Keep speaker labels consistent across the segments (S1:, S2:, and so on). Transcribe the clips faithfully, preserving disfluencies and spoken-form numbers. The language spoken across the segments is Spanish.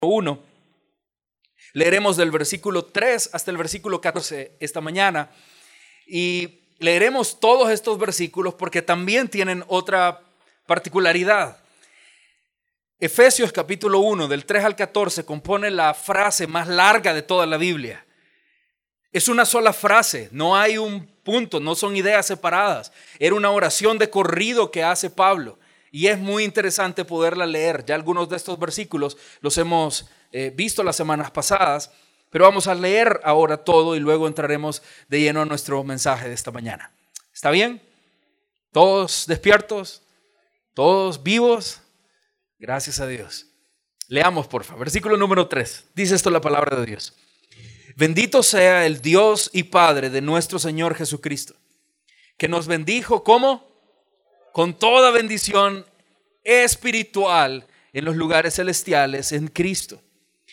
S1: uno. Leeremos del versículo tres hasta el versículo catorce esta mañana. Y leeremos todos estos versículos porque también tienen otra particularidad. Efesios capítulo uno, del tres al catorce, compone la frase más larga de toda la Biblia. Es una sola frase, no hay un punto, no son ideas separadas. Era una oración de corrido que hace Pablo y es muy interesante poderla leer. Ya algunos de estos versículos los hemos eh, visto las semanas pasadas, pero vamos a leer ahora todo y luego entraremos de lleno a nuestro mensaje de esta mañana. ¿Está bien? ¿Todos despiertos? ¿Todos vivos? Gracias a Dios. Leamos, por favor. Versículo número tres. Dice esto la palabra de Dios. Bendito sea el Dios y Padre de nuestro Señor Jesucristo, que nos bendijo, ¿cómo? Con toda bendición espiritual en los lugares celestiales en Cristo,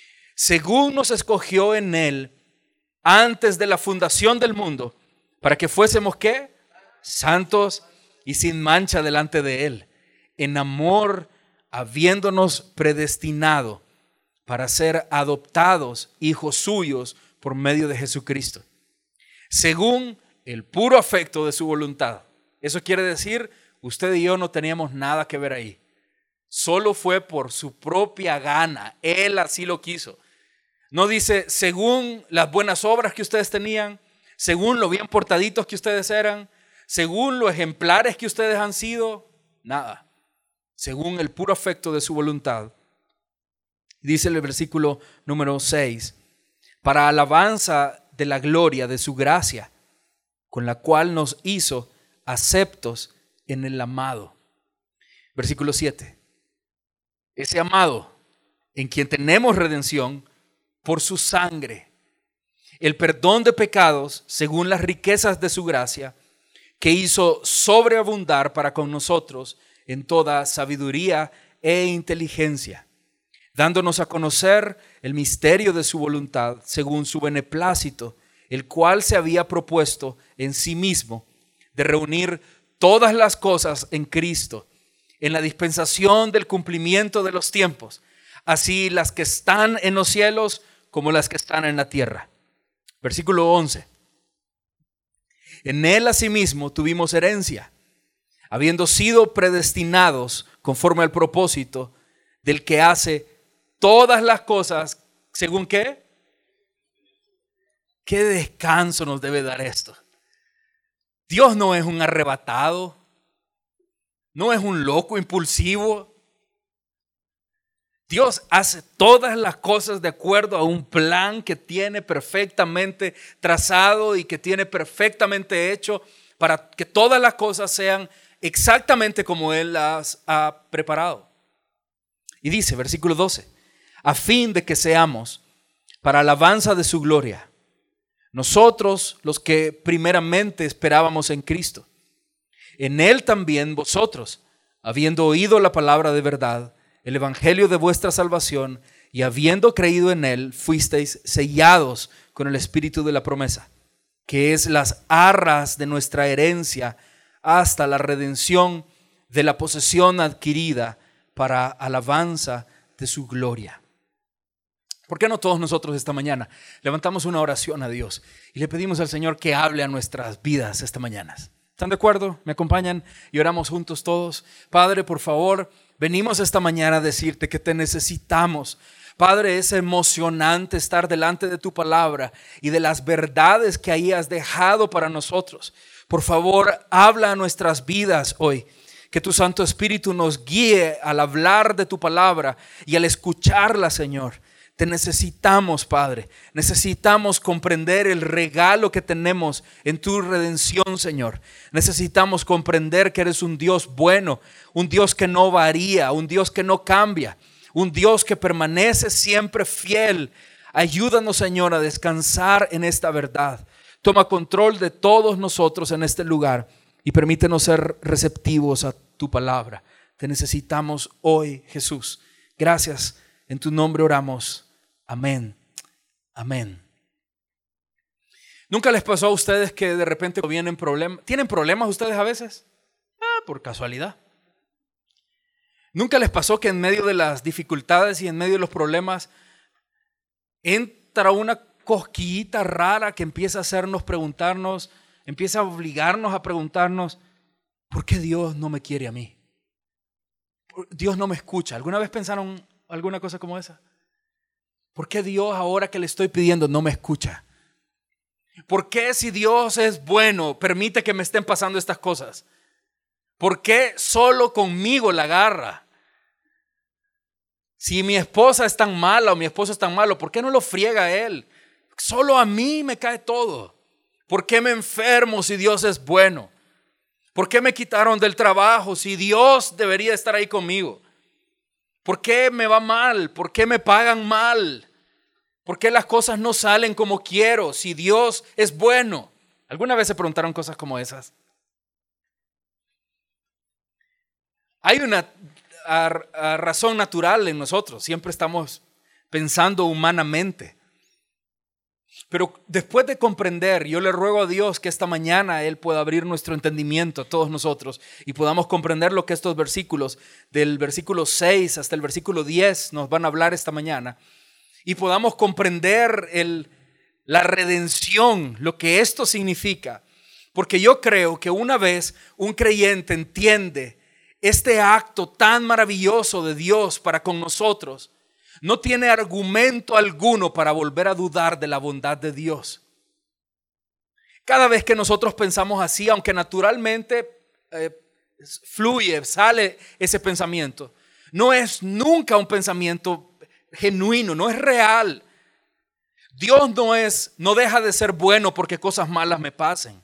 S1: según nos escogió en Él antes de la fundación del mundo, para que fuésemos, ¿qué? Santos y sin mancha delante de Él, en amor, habiéndonos predestinado para ser adoptados hijos suyos por medio de Jesucristo, según el puro afecto de su voluntad. Eso quiere decir, usted y yo no teníamos nada que ver ahí. Solo fue por su propia gana. Él así lo quiso. No dice, según las buenas obras que ustedes tenían, según lo bien portaditos que ustedes eran, según los ejemplares que ustedes han sido, nada. Según el puro afecto de su voluntad. Dice el versículo número seis, para alabanza de la gloria de su gracia, con la cual nos hizo aceptos en el amado. Versículo siete, ese amado en quien tenemos redención por su sangre, el perdón de pecados según las riquezas de su gracia, que hizo sobreabundar para con nosotros en toda sabiduría e inteligencia, dándonos a conocer el misterio de su voluntad según su beneplácito, el cual se había propuesto en sí mismo de reunir todas las cosas en Cristo, en la dispensación del cumplimiento de los tiempos, así las que están en los cielos como las que están en la tierra. Versículo once. En Él asimismo tuvimos herencia, habiendo sido predestinados conforme al propósito del que hace todas las cosas, ¿según qué? ¿Qué descanso nos debe dar esto? Dios no es un arrebatado, no es un loco impulsivo. Dios hace todas las cosas de acuerdo a un plan que tiene perfectamente trazado y que tiene perfectamente hecho para que todas las cosas sean exactamente como Él las ha preparado. Y dice, versículo doce, a fin de que seamos para alabanza de su gloria, nosotros los que primeramente esperábamos en Cristo. En Él también vosotros, habiendo oído la palabra de verdad, el evangelio de vuestra salvación, y habiendo creído en Él, fuisteis sellados con el espíritu de la promesa, que es las arras de nuestra herencia hasta la redención de la posesión adquirida para alabanza de su gloria. ¿Por qué no todos nosotros esta mañana levantamos una oración a Dios y le pedimos al Señor que hable a nuestras vidas esta mañana? ¿Están de acuerdo? ¿Me acompañan? Y oramos juntos todos. Padre, por favor, venimos esta mañana a decirte que te necesitamos. Padre, es emocionante estar delante de tu palabra y de las verdades que ahí has dejado para nosotros. Por favor, habla a nuestras vidas hoy. Que tu Santo Espíritu nos guíe al hablar de tu palabra y al escucharla, Señor. Te necesitamos, Padre. Necesitamos comprender el regalo que tenemos en tu redención, Señor. Necesitamos comprender que eres un Dios bueno, un Dios que no varía, un Dios que no cambia, un Dios que permanece siempre fiel. Ayúdanos, Señor, a descansar en esta verdad. Toma control de todos nosotros en este lugar y permítenos ser receptivos a tu palabra. Te necesitamos hoy, Jesús. Gracias. En tu nombre oramos. Amén. Amén. ¿Nunca les pasó a ustedes que de repente vienen problemas? ¿Tienen problemas ustedes a veces? Ah, por casualidad. ¿Nunca les pasó que en medio de las dificultades y en medio de los problemas entra una cosquillita rara que empieza a hacernos preguntarnos, empieza a obligarnos a preguntarnos, ¿por qué Dios no me quiere a mí? Dios no me escucha. ¿Alguna vez pensaron alguna cosa como esa? ¿Por qué Dios ahora que le estoy pidiendo no me escucha? ¿Por qué si Dios es bueno permite que me estén pasando estas cosas? ¿Por qué solo conmigo la agarra? Si mi esposa es tan mala o mi esposo es tan malo, ¿por qué no lo friega a él? Solo a mí me cae todo. ¿Por qué me enfermo si Dios es bueno? ¿Por qué me quitaron del trabajo si Dios debería estar ahí conmigo? ¿Por qué me va mal? ¿Por qué me pagan mal? ¿Por qué las cosas no salen como quiero si Dios es bueno? ¿Alguna vez se preguntaron cosas como esas? Hay una a, a razón natural en nosotros. Siempre estamos pensando humanamente. Pero después de comprender, yo le ruego a Dios que esta mañana Él pueda abrir nuestro entendimiento a todos nosotros y podamos comprender lo que estos versículos, del versículo seis hasta el versículo diez, nos van a hablar esta mañana. Y podamos comprender el, la redención, lo que esto significa. Porque yo creo que una vez un creyente entiende este acto tan maravilloso de Dios para con nosotros, no tiene argumento alguno para volver a dudar de la bondad de Dios. Cada vez que nosotros pensamos así, aunque naturalmente eh, fluye, sale ese pensamiento, no es nunca un pensamiento genuino, no es real. Dios no es, no deja de ser bueno porque cosas malas me pasen.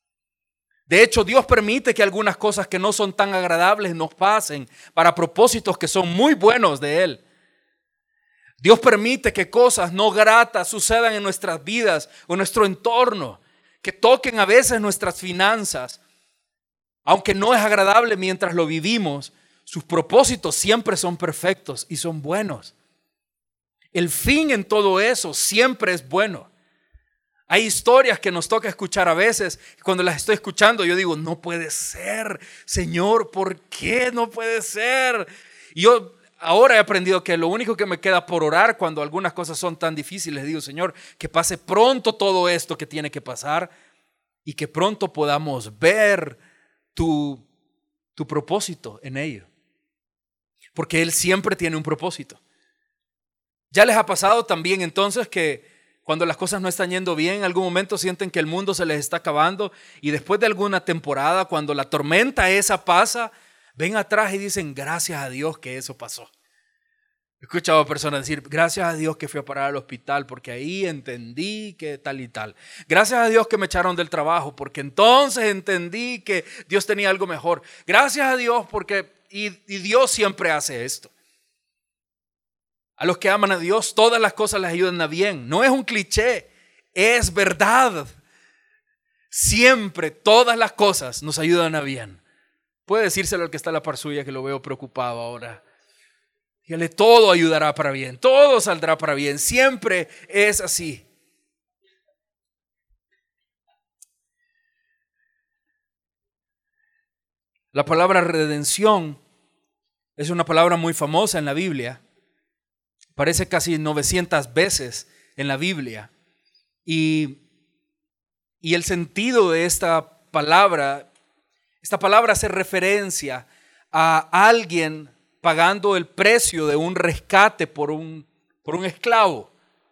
S1: De hecho, Dios permite que algunas cosas que no son tan agradables nos pasen para propósitos que son muy buenos de Él. Dios permite que cosas no gratas sucedan en nuestras vidas o en nuestro entorno, que toquen a veces nuestras finanzas. Aunque no es agradable mientras lo vivimos, sus propósitos siempre son perfectos y son buenos. El fin en todo eso siempre es bueno. Hay historias que nos toca escuchar a veces. Cuando las estoy escuchando yo digo, no puede ser, Señor, ¿por qué no puede ser? Y yo ahora he aprendido que lo único que me queda por orar cuando algunas cosas son tan difíciles, digo, Señor, que pase pronto todo esto que tiene que pasar y que pronto podamos ver tu, tu propósito en ello. Porque Él siempre tiene un propósito. ¿Ya les ha pasado también entonces que cuando las cosas no están yendo bien, en algún momento sienten que el mundo se les está acabando y después de alguna temporada, cuando la tormenta esa pasa, ven atrás y dicen, gracias a Dios que eso pasó? He escuchado a personas decir, gracias a Dios que fui a parar al hospital porque ahí entendí que tal y tal. Gracias a Dios que me echaron del trabajo porque entonces entendí que Dios tenía algo mejor. Gracias a Dios porque, y, y Dios siempre hace esto. A los que aman a Dios, todas las cosas les ayudan a bien. No es un cliché, es verdad. Siempre todas las cosas nos ayudan a bien. Puede decírselo al que está a la par suya, que lo veo preocupado ahora. Dígale, todo ayudará para bien, todo saldrá para bien. Siempre es así. La palabra redención es una palabra muy famosa en la Biblia. Aparece casi novecientas veces en la Biblia. Y, y el sentido de esta palabra, esta palabra hace referencia a alguien pagando el precio de un rescate por un, por un esclavo.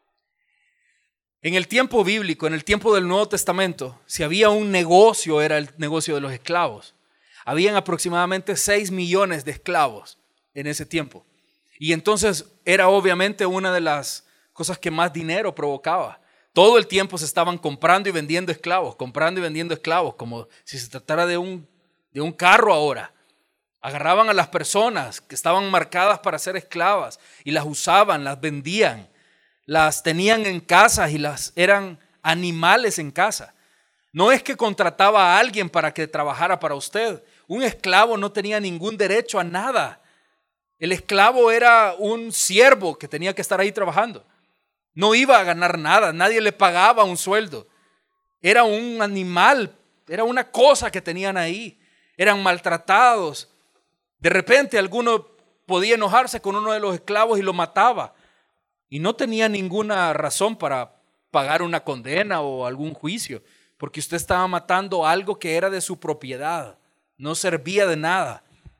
S1: En el tiempo bíblico, en el tiempo del Nuevo Testamento, si había un negocio, era el negocio de los esclavos. Habían aproximadamente seis millones de esclavos en ese tiempo. Y entonces era obviamente una de las cosas que más dinero provocaba. Todo el tiempo se estaban comprando y vendiendo esclavos, comprando y vendiendo esclavos, como si se tratara de un, de un carro ahora. Agarraban a las personas que estaban marcadas para ser esclavas y las usaban, las vendían, las tenían en casas y las eran animales en casa. No es que contrataba a alguien para que trabajara para usted. Un esclavo no tenía ningún derecho a nada. El esclavo era un siervo que tenía que estar ahí trabajando. No iba a ganar nada, nadie le pagaba un sueldo. Era un animal, era una cosa que tenían ahí. Eran maltratados. De repente alguno, podía enojarse con uno de los esclavos y lo mataba. Y no tenía ninguna razón para pagar una condena o algún juicio, porque usted estaba matando algo que era de su propiedad, no servía de nada.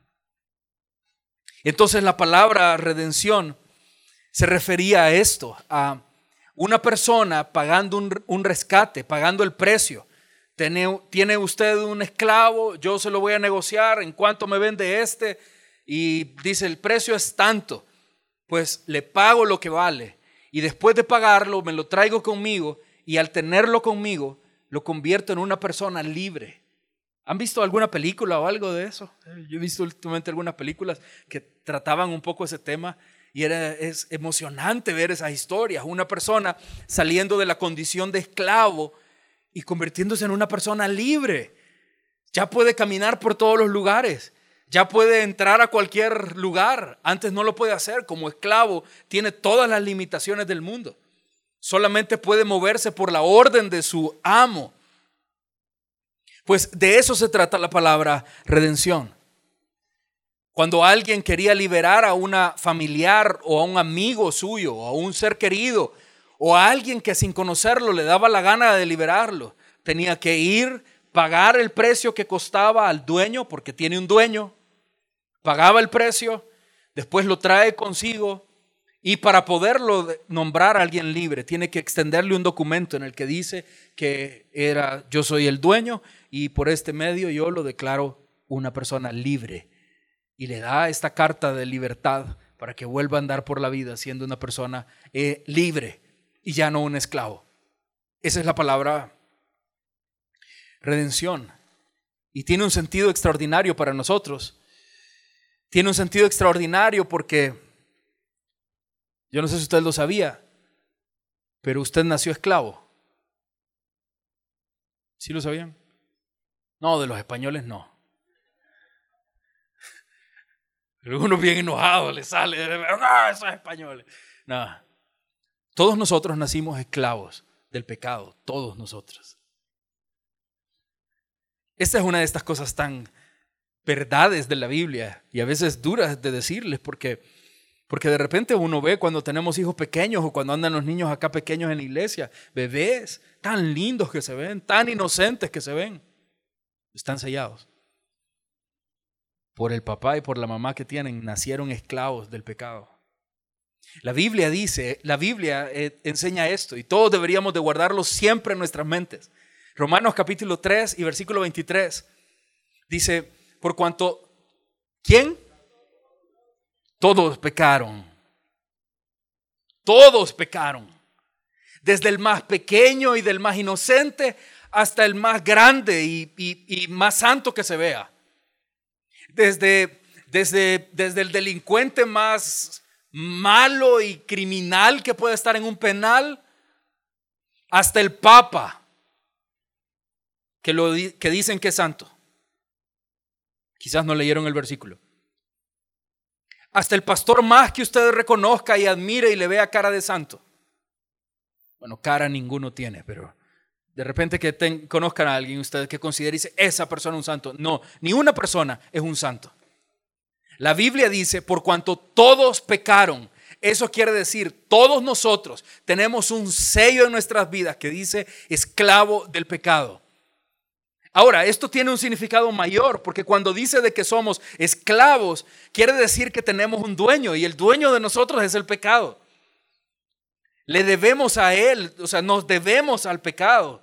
S1: Entonces la palabra redención se refería a esto, a una persona pagando un, un rescate, pagando el precio. Tiene, tiene usted un esclavo, yo se lo voy a negociar, ¿en cuánto me vende este? Y dice, el precio es tanto, pues le pago lo que vale. Y después de pagarlo, me lo traigo conmigo y al tenerlo conmigo, lo convierto en una persona libre. ¿Han visto alguna película o algo de eso? Yo he visto últimamente algunas películas que trataban un poco ese tema y era, es emocionante ver esas historias. Una persona saliendo de la condición de esclavo y convirtiéndose en una persona libre. Ya puede caminar por todos los lugares. Ya puede entrar a cualquier lugar. Antes no lo puede hacer. Como esclavo tiene todas las limitaciones del mundo. Solamente puede moverse por la orden de su amo. Pues de eso se trata la palabra redención. Cuando alguien quería liberar a una familiar o a un amigo suyo o a un ser querido o a alguien que sin conocerlo le daba la gana de liberarlo, tenía que ir, pagar el precio que costaba al dueño, porque tiene un dueño, pagaba el precio, después lo trae consigo y para poderlo nombrar a alguien libre tiene que extenderle un documento en el que dice que era yo soy el dueño y por este medio yo lo declaro una persona libre y le da esta carta de libertad para que vuelva a andar por la vida siendo una persona eh, libre y ya no un esclavo. Esa es la palabra redención y tiene un sentido extraordinario para nosotros. Tiene un sentido extraordinario porque yo no sé si usted lo sabía, pero usted nació esclavo. ¿Sí lo sabían? No, de los españoles no. Algunos bien enojados le sale, ¡ah, esos españoles! No. Todos nosotros nacimos esclavos del pecado, todos nosotros. Esta es una de estas cosas tan verdades de la Biblia y a veces duras de decirles porque, porque de repente uno ve cuando tenemos hijos pequeños o cuando andan los niños acá pequeños en la iglesia, bebés tan lindos que se ven, tan inocentes que se ven, están sellados. Por el papá y por la mamá que tienen, nacieron esclavos del pecado. La Biblia dice, la Biblia eh, enseña esto y todos deberíamos de guardarlo siempre en nuestras mentes. Romanos capítulo tres y versículo veintitrés dice, por cuanto, ¿quién? Todos pecaron. Todos pecaron. Desde el más pequeño y del más inocente hasta el más grande y, y, y más santo que se vea. Desde, desde, desde el delincuente más malo y criminal que puede estar en un penal hasta el papa que, lo, que dicen que es santo. Quizás no leyeron el versículo. Hasta el pastor más que usted reconozca y admire y le vea cara de santo. Bueno, cara ninguno tiene, pero de repente que ten, conozcan a alguien ustedes que considere y dice, esa persona es un santo. No, ni una persona es un santo. La Biblia dice, por cuanto todos pecaron, eso quiere decir, todos nosotros tenemos un sello en nuestras vidas que dice esclavo del pecado. Ahora, esto tiene un significado mayor, porque cuando dice de que somos esclavos, quiere decir que tenemos un dueño y el dueño de nosotros es el pecado. Le debemos a él, o sea, nos debemos al pecado.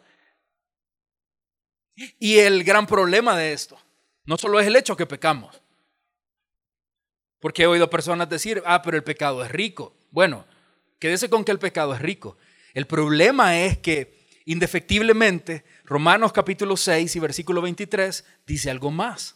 S1: Y el gran problema de esto, no solo es el hecho que pecamos, porque he oído personas decir, ah, pero el pecado es rico. Bueno, quédese con que el pecado es rico. El problema es que indefectiblemente Romanos capítulo seis y versículo veintitrés dice algo más.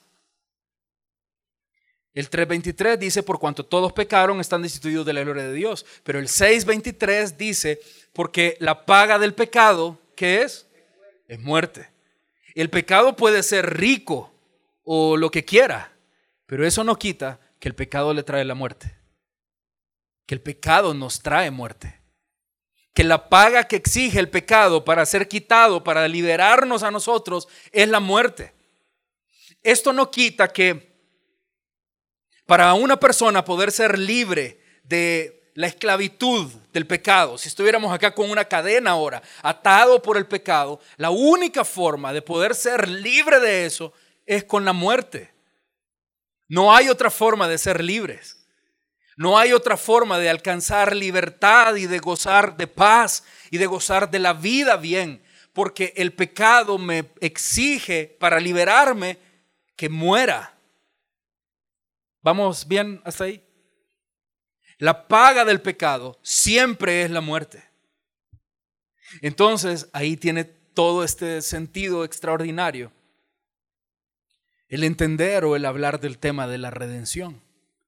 S1: El tres veintitrés dice, por cuanto todos pecaron, están destituidos de la gloria de Dios. Pero el seis veintitrés dice, porque la paga del pecado, ¿qué es? Es muerte. El pecado puede ser rico o lo que quiera, pero eso no quita que el pecado le trae la muerte. Que el pecado nos trae muerte. Que la paga que exige el pecado para ser quitado, para liberarnos a nosotros, es la muerte. Esto no quita que Para una persona poder ser libre de la esclavitud del pecado, si estuviéramos acá con una cadena ahora, atado por el pecado, la única forma de poder ser libre de eso es con la muerte. No hay otra forma de ser libres. No hay otra forma de alcanzar libertad y de gozar de paz y de gozar de la vida bien, porque el pecado me exige para liberarme que muera. ¿Vamos bien hasta ahí? La paga del pecado siempre es la muerte. Entonces, ahí tiene todo este sentido extraordinario el entender o el hablar del tema de la redención.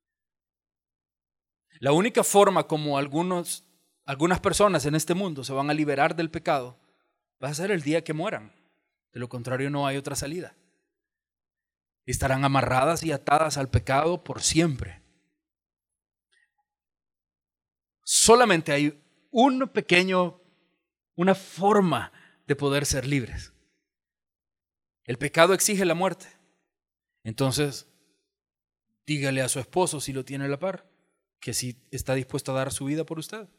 S1: La única forma como algunos, algunas personas en este mundo se van a liberar del pecado va a ser el día que mueran. De lo contrario, no hay otra salida. Estarán amarradas y atadas al pecado por siempre. Solamente hay un pequeño, una forma de poder ser libres. El pecado exige la muerte. Entonces, dígale a su esposo, si lo tiene a la par, que si está dispuesto a dar su vida por usted.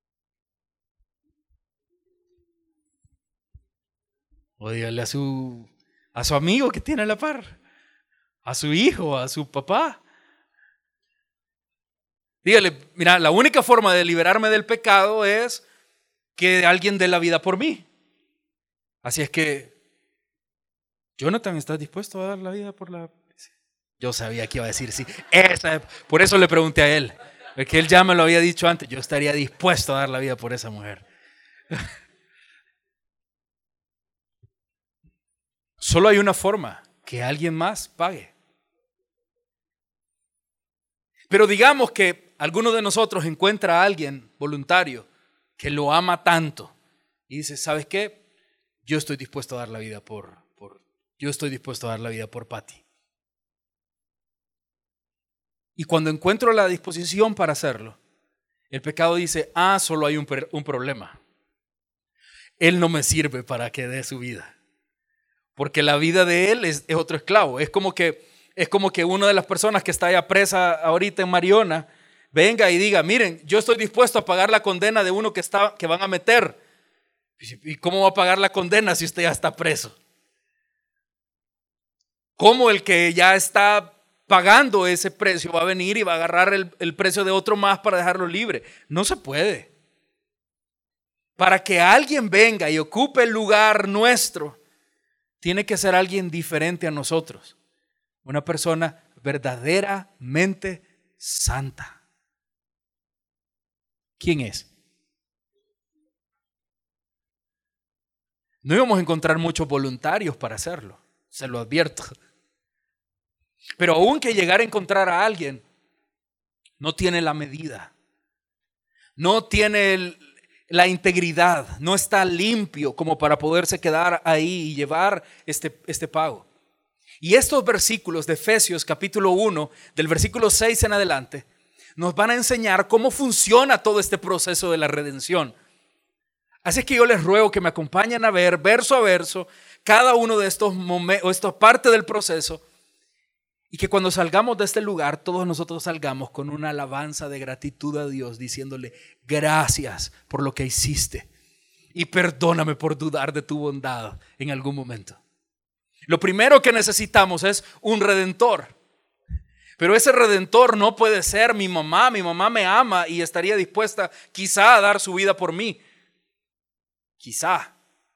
S1: O dígale a su, a su amigo que tiene a la par, a su hijo, a su papá. Dígale, mira, la única forma de liberarme del pecado es que alguien dé la vida por mí. Así es que, Jonathan, ¿estás dispuesto a dar la vida por la... Yo sabía que iba a decir sí. Esa, por eso le pregunté a él. Porque él ya me lo había dicho antes. Yo estaría dispuesto a dar la vida por esa mujer. Solo hay una forma, que alguien más pague. Pero digamos que alguno de nosotros encuentra a alguien voluntario que lo ama tanto y dice, ¿sabes qué? Yo estoy dispuesto a dar la vida por, por yo estoy dispuesto a dar la vida por Patty. Y cuando encuentro la disposición para hacerlo, el pecado dice, ah, solo hay un, un problema. Él no me sirve para que dé su vida. Porque la vida de él es, es otro esclavo. Es como que, es como que una de las personas que está allá presa ahorita en Mariona venga y diga, miren, yo estoy dispuesto a pagar la condena de uno que, está, que van a meter. ¿Y cómo va a pagar la condena si usted ya está preso? ¿Cómo el que ya está pagando ese precio va a venir y va a agarrar el, el precio de otro más para dejarlo libre? No se puede. Para que alguien venga y ocupe el lugar nuestro, tiene que ser alguien diferente a nosotros. Una persona verdaderamente santa. ¿Quién es? No íbamos a encontrar muchos voluntarios para hacerlo, se lo advierto. Pero aún que llegar a encontrar a alguien, no tiene la medida, no tiene el, la integridad, no está limpio como para poderse quedar ahí y llevar este, este pago. Y estos versículos de Efesios capítulo uno, del versículo seis en adelante, nos van a enseñar cómo funciona todo este proceso de la redención. Así que yo les ruego que me acompañen a ver verso a verso cada uno de estos momentos, esta parte del proceso, y que cuando salgamos de este lugar, todos nosotros salgamos con una alabanza de gratitud a Dios, diciéndole gracias por lo que hiciste y perdóname por dudar de tu bondad en algún momento. Lo primero que necesitamos es un redentor. Pero ese redentor no puede ser mi mamá. Mi mamá me ama y estaría dispuesta quizá a dar su vida por mí. Quizá.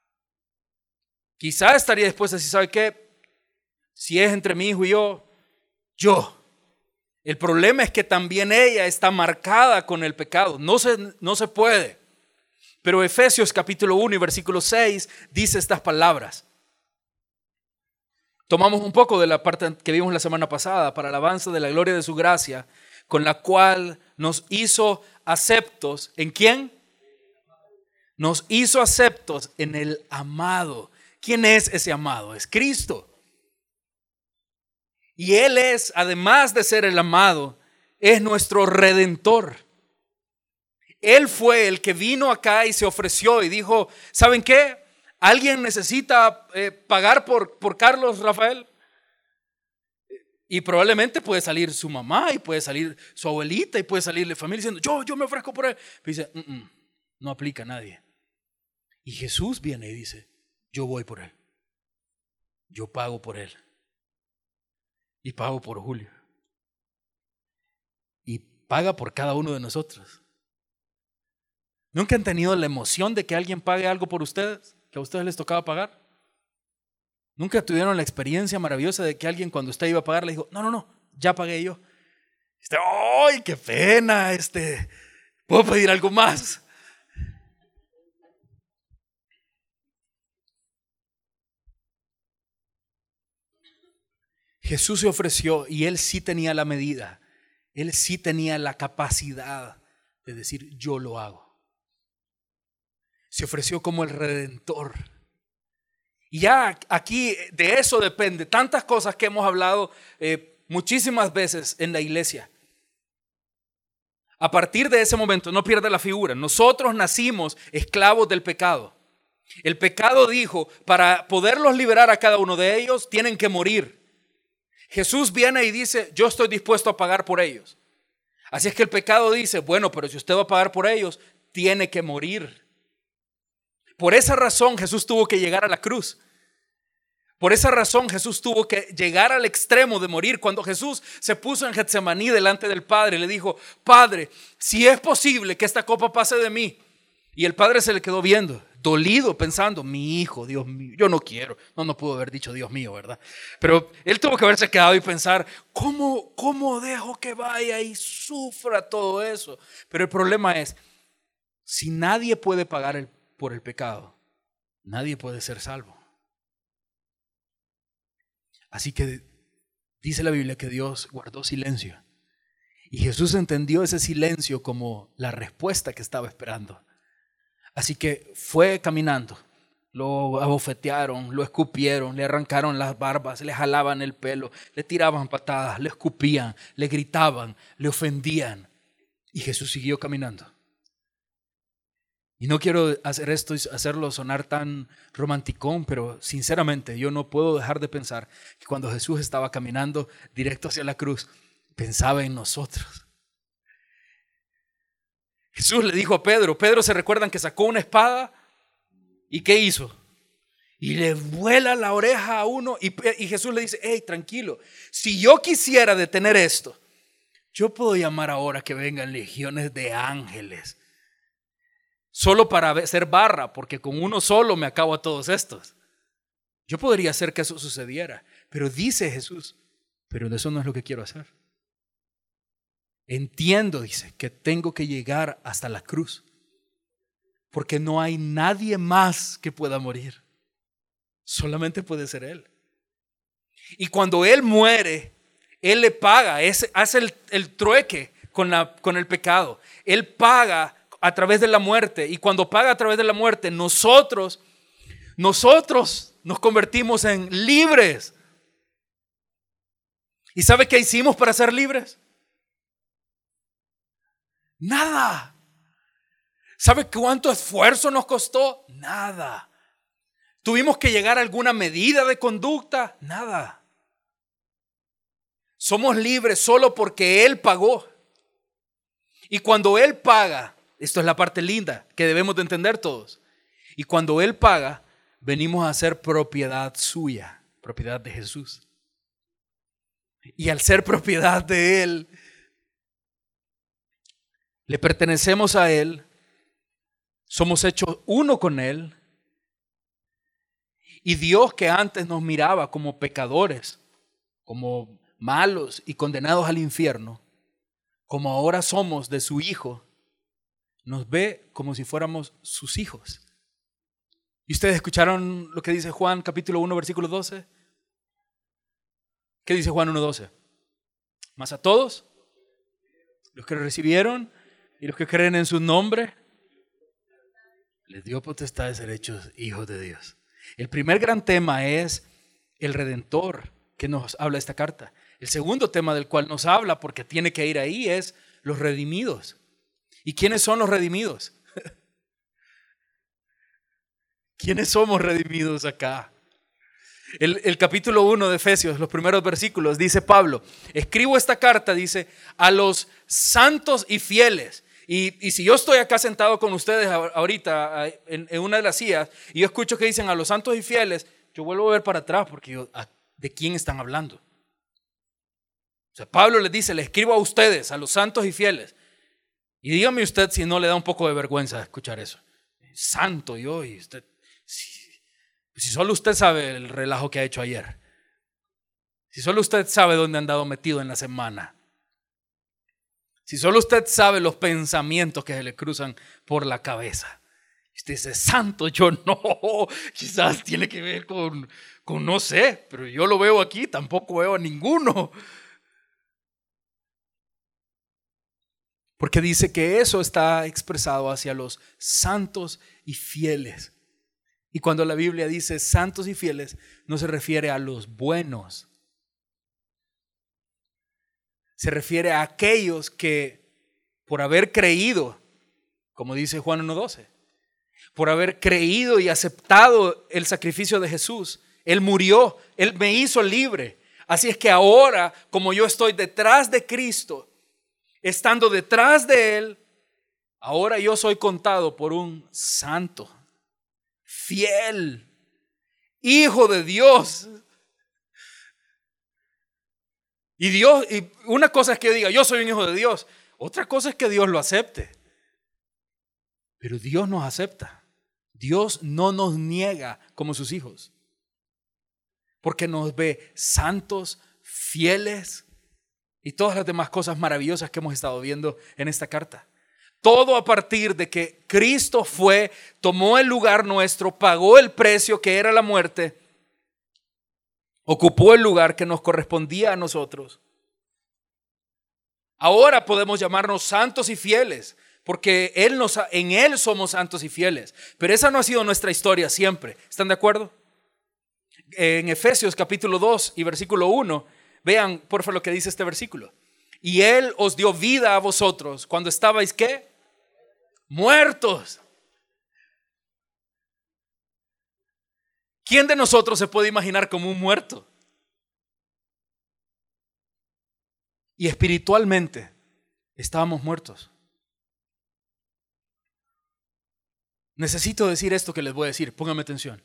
S1: Quizá estaría dispuesta, si sabe qué, si es entre mi hijo y yo, yo. El problema es que también ella está marcada con el pecado. No se, no se puede. Pero Efesios capítulo uno y versículo seis dice estas palabras. Tomamos un poco de la parte que vimos la semana pasada para alabanza de la gloria de su gracia, con la cual nos hizo aceptos. ¿En quién? Nos hizo aceptos en el amado. ¿Quién es ese amado? Es Cristo. Y Él es, además de ser el amado, es nuestro redentor. Él fue el que vino acá y se ofreció y dijo, ¿saben qué? ¿Alguien necesita eh, pagar por, por Carlos Rafael? Y probablemente puede salir su mamá y puede salir su abuelita y puede salir la familia diciendo, yo, yo me ofrezco por él. Pero dice, mm, mm, no aplica a nadie. Y Jesús viene y dice, yo voy por él. Yo pago por él. Y pago por Julio. Y paga por cada uno de nosotros. ¿Nunca han tenido la emoción de que alguien pague algo por ustedes? ¿Que a ustedes les tocaba pagar? ¿Nunca tuvieron la experiencia maravillosa de que alguien cuando usted iba a pagar le dijo, no, no, no, ya pagué yo? Este, ¡ay, qué pena! Este, ¿puedo pedir algo más? Jesús se ofreció y Él sí tenía la medida. Él sí tenía la capacidad de decir, yo lo hago. Se ofreció como el Redentor. Y ya aquí de eso depende tantas cosas que hemos hablado eh, muchísimas veces en la iglesia. A partir de ese momento, no pierda la figura, nosotros nacimos esclavos del pecado. El pecado dijo, para poderlos liberar a cada uno de ellos, tienen que morir. Jesús viene y dice, yo estoy dispuesto a pagar por ellos. Así es que el pecado dice, bueno, pero si usted va a pagar por ellos, tiene que morir. Por esa razón Jesús tuvo que llegar a la cruz. Por esa razón Jesús tuvo que llegar al extremo de morir. Cuando Jesús se puso en Getsemaní delante del Padre, le dijo, Padre, si es posible que esta copa pase de mí. Y el Padre se le quedó viendo, dolido, pensando, mi hijo, Dios mío, yo no quiero. No, no pudo haber dicho Dios mío, ¿verdad? Pero él tuvo que haberse quedado y pensar, ¿cómo, cómo dejo que vaya y sufra todo eso? Pero el problema es, si nadie puede pagar el por el pecado, nadie puede ser salvo. Así que dice la Biblia que Dios guardó silencio y Jesús entendió ese silencio como la respuesta que estaba esperando. Así que fue caminando, lo abofetearon, lo escupieron, le arrancaron las barbas, le jalaban el pelo, le tiraban patadas, le escupían, le gritaban, le ofendían y Jesús siguió caminando. Y no quiero hacer esto y hacerlo sonar tan romanticón, pero sinceramente yo no puedo dejar de pensar que cuando Jesús estaba caminando directo hacia la cruz, pensaba en nosotros. Jesús le dijo a Pedro, Pedro se recuerdan que sacó una espada y ¿qué hizo? Y le vuela la oreja a uno y, y Jesús le dice, hey, tranquilo, si yo quisiera detener esto, yo puedo llamar ahora que vengan legiones de ángeles. Solo para hacer barra, porque con uno solo me acabo a todos estos. Yo podría hacer que eso sucediera, pero dice Jesús, pero eso no es lo que quiero hacer. Entiendo, dice, que tengo que llegar hasta la cruz, porque no hay nadie más que pueda morir. Solamente puede ser Él. Y cuando Él muere, Él le paga, es, hace el, el trueque con, la, con el pecado. Él paga a través de la muerte, y cuando paga a través de la muerte, nosotros, nosotros nos convertimos en libres. ¿Y sabe qué hicimos para ser libres? Nada. ¿Sabe cuánto esfuerzo nos costó? Nada. ¿Tuvimos que llegar a alguna medida de conducta? Nada. Somos libres solo porque Él pagó. Y cuando Él paga, esto es la parte linda que debemos de entender todos. Y cuando Él paga, venimos a ser propiedad suya, propiedad de Jesús. Y al ser propiedad de Él, le pertenecemos a Él, somos hechos uno con Él. Y Dios, que antes nos miraba como pecadores, como malos y condenados al infierno, como ahora somos de su Hijo, nos ve como si fuéramos sus hijos. ¿Y ustedes escucharon lo que dice Juan capítulo uno versículo doce? ¿Qué dice Juan uno doce? Mas a todos los que recibieron y los que creen en su nombre, les dio potestad de ser hechos hijos de Dios. El primer gran tema es el Redentor que nos habla esta carta. El segundo tema del cual nos habla, porque tiene que ir ahí, es los redimidos. ¿Y quiénes son los redimidos? ¿Quiénes somos redimidos acá? El, el capítulo uno de Efesios, los primeros versículos, dice Pablo: escribo esta carta, dice, a los santos y fieles. Y, y si yo estoy acá sentado con ustedes ahorita en, en una de las sillas y yo escucho que dicen a los santos y fieles, yo vuelvo a ver para atrás porque yo, ¿de quién están hablando? O sea, Pablo les dice: le escribo a ustedes, a los santos y fieles. Y dígame usted si no le da un poco de vergüenza escuchar eso. Santo yo y usted. Si, si solo usted sabe el relajo que ha hecho ayer. Si solo usted sabe dónde ha andado metido en la semana. Si solo usted sabe los pensamientos que se le cruzan por la cabeza. Y usted dice: santo, yo no. Quizás tiene que ver con, con no sé, pero yo lo veo aquí, tampoco veo a ninguno. Porque dice que eso está expresado hacia los santos y fieles. Y cuando la Biblia dice santos y fieles, no se refiere a los buenos. Se refiere a aquellos que por haber creído, como dice Juan uno doce, por haber creído y aceptado el sacrificio de Jesús, Él murió, Él me hizo libre. Así es que ahora, como yo estoy detrás de Cristo, estando detrás de Él, ahora yo soy contado por un santo, fiel, hijo de Dios. Y Dios, y una cosa es que yo diga: yo soy un hijo de Dios. Otra cosa es que Dios lo acepte. Pero Dios nos acepta. Dios no nos niega como sus hijos. Porque nos ve santos, fieles y todas las demás cosas maravillosas que hemos estado viendo en esta carta. Todo a partir de que Cristo fue, tomó el lugar nuestro, pagó el precio que era la muerte, ocupó el lugar que nos correspondía a nosotros. Ahora podemos llamarnos santos y fieles, porque él nos, en Él somos santos y fieles. Pero esa no ha sido nuestra historia siempre. ¿Están de acuerdo? En Efesios capítulo dos y versículo uno, vean por favor lo que dice este versículo. Y Él os dio vida a vosotros cuando estabais, ¿qué? Muertos. ¿Quién de nosotros se puede imaginar como un muerto? Y espiritualmente estábamos muertos. Necesito decir esto que les voy a decir, pónganme atención.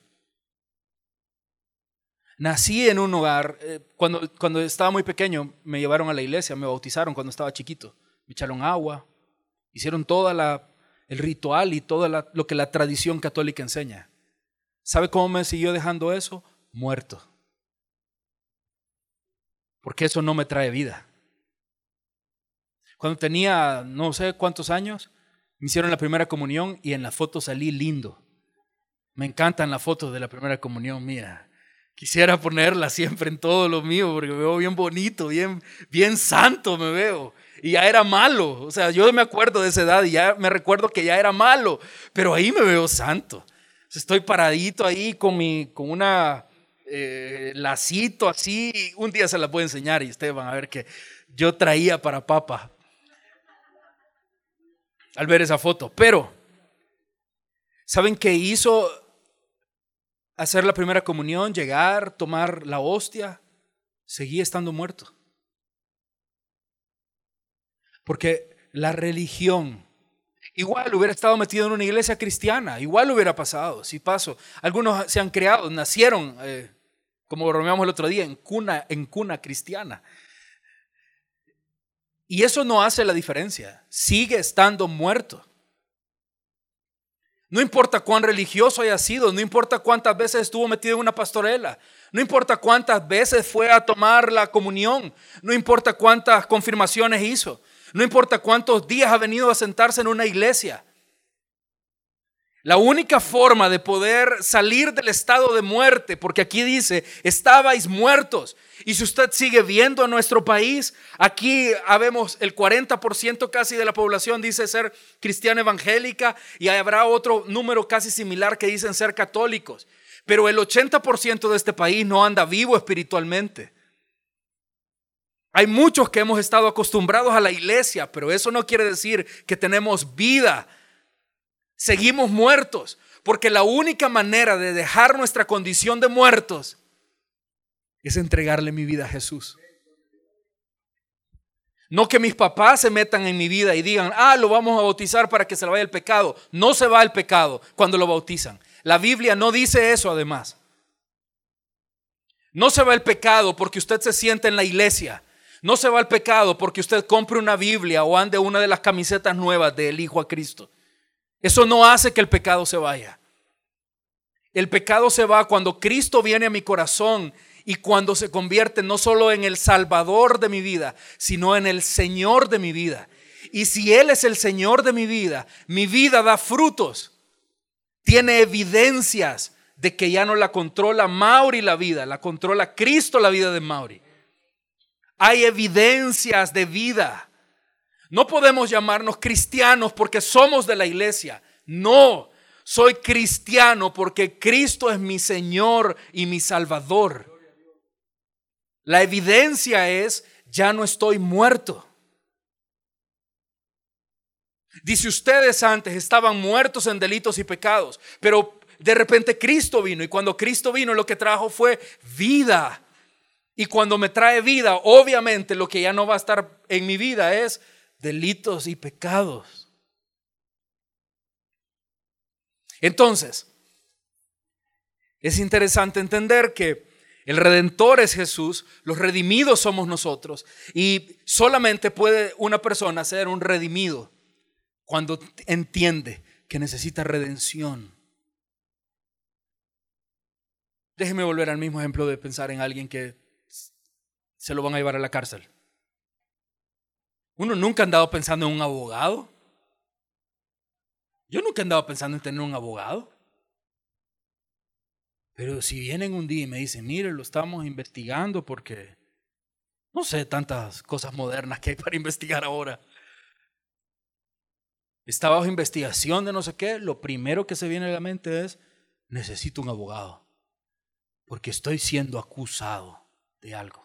S1: Nací en un hogar, eh, cuando, cuando estaba muy pequeño me llevaron a la iglesia, me bautizaron cuando estaba chiquito, me echaron agua, hicieron todo el ritual y todo la, lo que la tradición católica enseña. ¿Sabe cómo me siguió dejando eso? Muerto. Porque eso no me trae vida. Cuando tenía no sé cuántos años, me hicieron la primera comunión y en la foto salí lindo. Me encantan las fotos de la primera comunión mía. Quisiera ponerla siempre en todo lo mío porque me veo bien bonito, bien, bien santo me veo. Y ya era malo. O sea, yo me acuerdo de esa edad y ya me recuerdo que ya era malo. Pero ahí me veo santo. Estoy paradito ahí con, mi, con una eh, lacito así. Un día se la puedo enseñar y ustedes van a ver que yo traía para papa al ver esa foto. Pero, ¿saben qué hizo hacer la primera comunión, llegar, tomar la hostia? Seguía estando muerto. Porque la religión, igual hubiera estado metido en una iglesia cristiana, igual hubiera pasado, si paso. Algunos se han creado, nacieron, eh, como bromeamos el otro día, en cuna, en cuna cristiana. Y eso no hace la diferencia, sigue estando muerto. No importa cuán religioso haya sido, no importa cuántas veces estuvo metido en una pastorela, no importa cuántas veces fue a tomar la comunión, no importa cuántas confirmaciones hizo, no importa cuántos días ha venido a sentarse en una iglesia. La única forma de poder salir del estado de muerte, porque aquí dice, estabais muertos. Y si usted sigue viendo a nuestro país, aquí habemos el cuarenta por ciento casi de la población dice ser cristiana evangélica y habrá otro número casi similar que dicen ser católicos. Pero el ochenta por ciento de este país no anda vivo espiritualmente. Hay muchos que hemos estado acostumbrados a la iglesia, pero eso no quiere decir que tenemos vida. Seguimos muertos, porque la única manera de dejar nuestra condición de muertos es entregarle mi vida a Jesús. No que mis papás se metan en mi vida y digan, ah, lo vamos a bautizar para que se le vaya el pecado. No se va el pecado cuando lo bautizan. La Biblia no dice eso además. No se va el pecado porque usted se siente en la iglesia. No se va el pecado porque usted compre una Biblia o ande una de las camisetas nuevas de El Hijo a Cristo. Eso no hace que el pecado se vaya. El pecado se va cuando Cristo viene a mi corazón y cuando se convierte no solo en el Salvador de mi vida, sino en el Señor de mi vida. Y si Él es el Señor de mi vida, mi vida da frutos. Tiene evidencias de que ya no la controla Mauri la vida, la controla Cristo la vida de Mauri. Hay evidencias de vida. No podemos llamarnos cristianos porque somos de la iglesia. No, soy cristiano porque Cristo es mi Señor y mi Salvador. La evidencia es, ya no estoy muerto. Dice, ustedes antes estaban muertos en delitos y pecados, pero de repente Cristo vino, y cuando Cristo vino lo que trajo fue vida. Y cuando me trae vida, obviamente lo que ya no va a estar en mi vida es delitos y pecados. Entonces, es interesante entender que el Redentor es Jesús, los redimidos somos nosotros, y solamente puede una persona ser un redimido cuando entiende que necesita redención. Déjeme volver al mismo ejemplo de pensar en alguien que se lo van a llevar a la cárcel. Uno nunca ha andado pensando en un abogado. Yo nunca he andado pensando en tener un abogado. Pero si vienen un día y me dicen, mire, lo estamos investigando porque no sé tantas cosas modernas que hay para investigar ahora. Está bajo investigación de no sé qué. Lo primero que se viene a la mente es, necesito un abogado porque estoy siendo acusado de algo.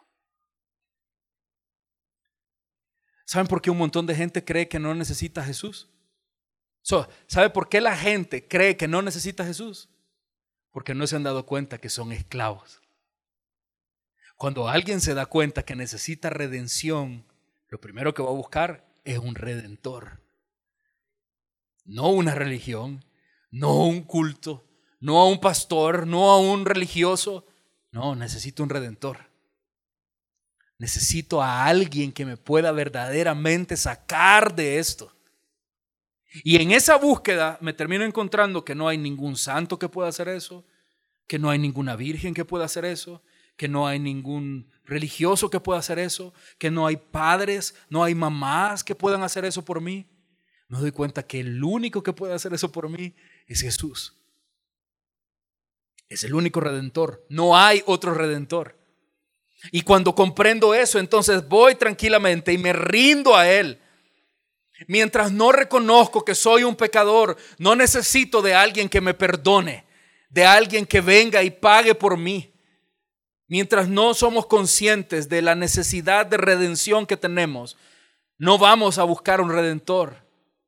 S1: ¿Saben por qué un montón de gente cree que no necesita a Jesús? So, ¿sabe por qué la gente cree que no necesita a Jesús? Porque no se han dado cuenta que son esclavos. Cuando alguien se da cuenta que necesita redención, lo primero que va a buscar es un redentor. No una religión, no un culto, no a un pastor, no a un religioso. No, necesito un redentor. Necesito a alguien que me pueda verdaderamente sacar de esto. Y en esa búsqueda me termino encontrando que no hay ningún santo que pueda hacer eso, que no hay ninguna virgen que pueda hacer eso, que no hay ningún religioso que pueda hacer eso, que no hay padres, no hay mamás que puedan hacer eso por mí. Me doy cuenta que el único que puede hacer eso por mí es Jesús. Es el único redentor. No hay otro redentor. Y cuando comprendo eso, entonces voy tranquilamente y me rindo a Él. Mientras no reconozco que soy un pecador, no necesito de alguien que me perdone, de alguien que venga y pague por mí. Mientras no somos conscientes de la necesidad de redención que tenemos, no vamos a buscar un redentor.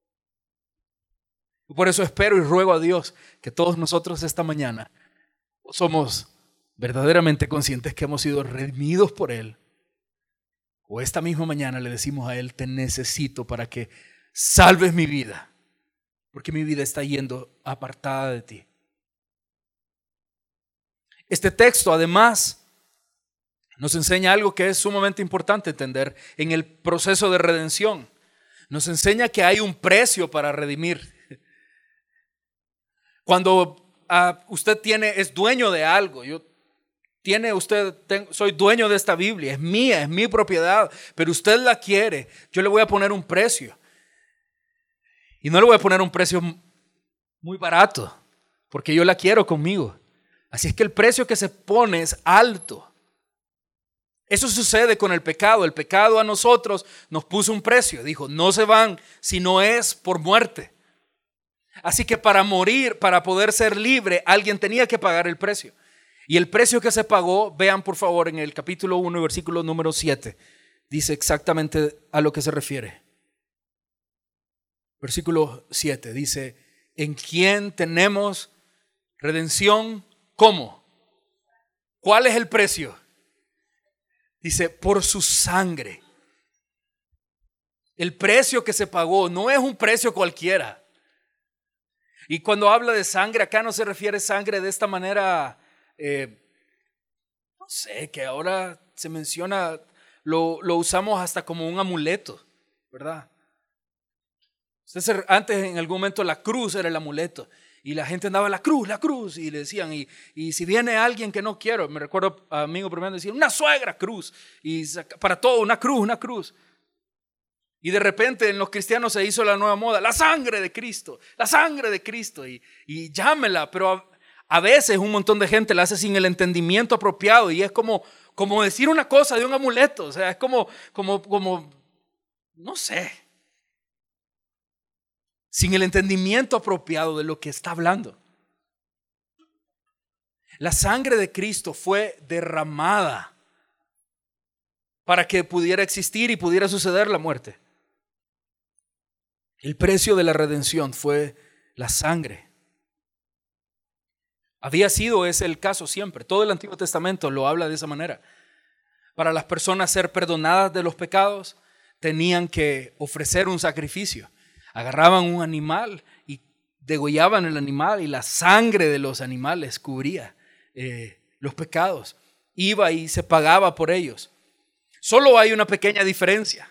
S1: Por eso espero y ruego a Dios que todos nosotros esta mañana somos verdaderamente conscientes que hemos sido redimidos por Él. O esta misma mañana le decimos a Él, te necesito para que salves mi vida, porque mi vida está yendo apartada de ti. Este texto además nos enseña algo que es sumamente importante entender en el proceso de redención. Nos enseña que hay un precio para redimir. Cuando uh, usted tiene, es dueño de algo, yo Tiene usted, tengo, soy dueño de esta Biblia, es mía, es mi propiedad, pero usted la quiere, yo le voy a poner un precio. Y no le voy a poner un precio muy barato, porque yo la quiero conmigo. Así es que el precio que se pone es alto. Eso sucede con el pecado. El pecado a nosotros nos puso un precio. Dijo, no se van si no es por muerte. Así que para morir, para poder ser libre, alguien tenía que pagar el precio. Y el precio que se pagó, vean por favor en el capítulo uno, versículo número siete, dice exactamente a lo que se refiere. Versículo siete dice, ¿en quién tenemos redención? ¿Cómo? ¿Cuál es el precio? Dice, por su sangre. El precio que se pagó no es un precio cualquiera. Y cuando habla de sangre, acá no se refiere a sangre de esta manera, eh, no sé, que ahora se menciona, lo, lo usamos hasta como un amuleto, ¿verdad? Entonces, antes en algún momento la cruz era el amuleto. Y la gente andaba, la cruz, la cruz, y le decían, y, y si viene alguien que no quiero, me recuerdo a amigo primero decir, una suegra, cruz, y para todo, una cruz, una cruz. Y de repente en los cristianos se hizo la nueva moda, la sangre de Cristo, la sangre de Cristo, y, y llámela, pero a, a veces un montón de gente la hace sin el entendimiento apropiado, y es como, como decir una cosa de un amuleto, o sea, es como, como, como, no sé, sin el entendimiento apropiado de lo que está hablando. La sangre de Cristo fue derramada para que pudiera existir y pudiera suceder la muerte. El precio de la redención fue la sangre. Había sido ese el caso siempre. Todo el Antiguo Testamento lo habla de esa manera. Para las personas ser perdonadas de los pecados, tenían que ofrecer un sacrificio. Agarraban un animal y degollaban el animal, y la sangre de los animales cubría eh, los pecados. Iba y se pagaba por ellos. Solo hay una pequeña diferencia.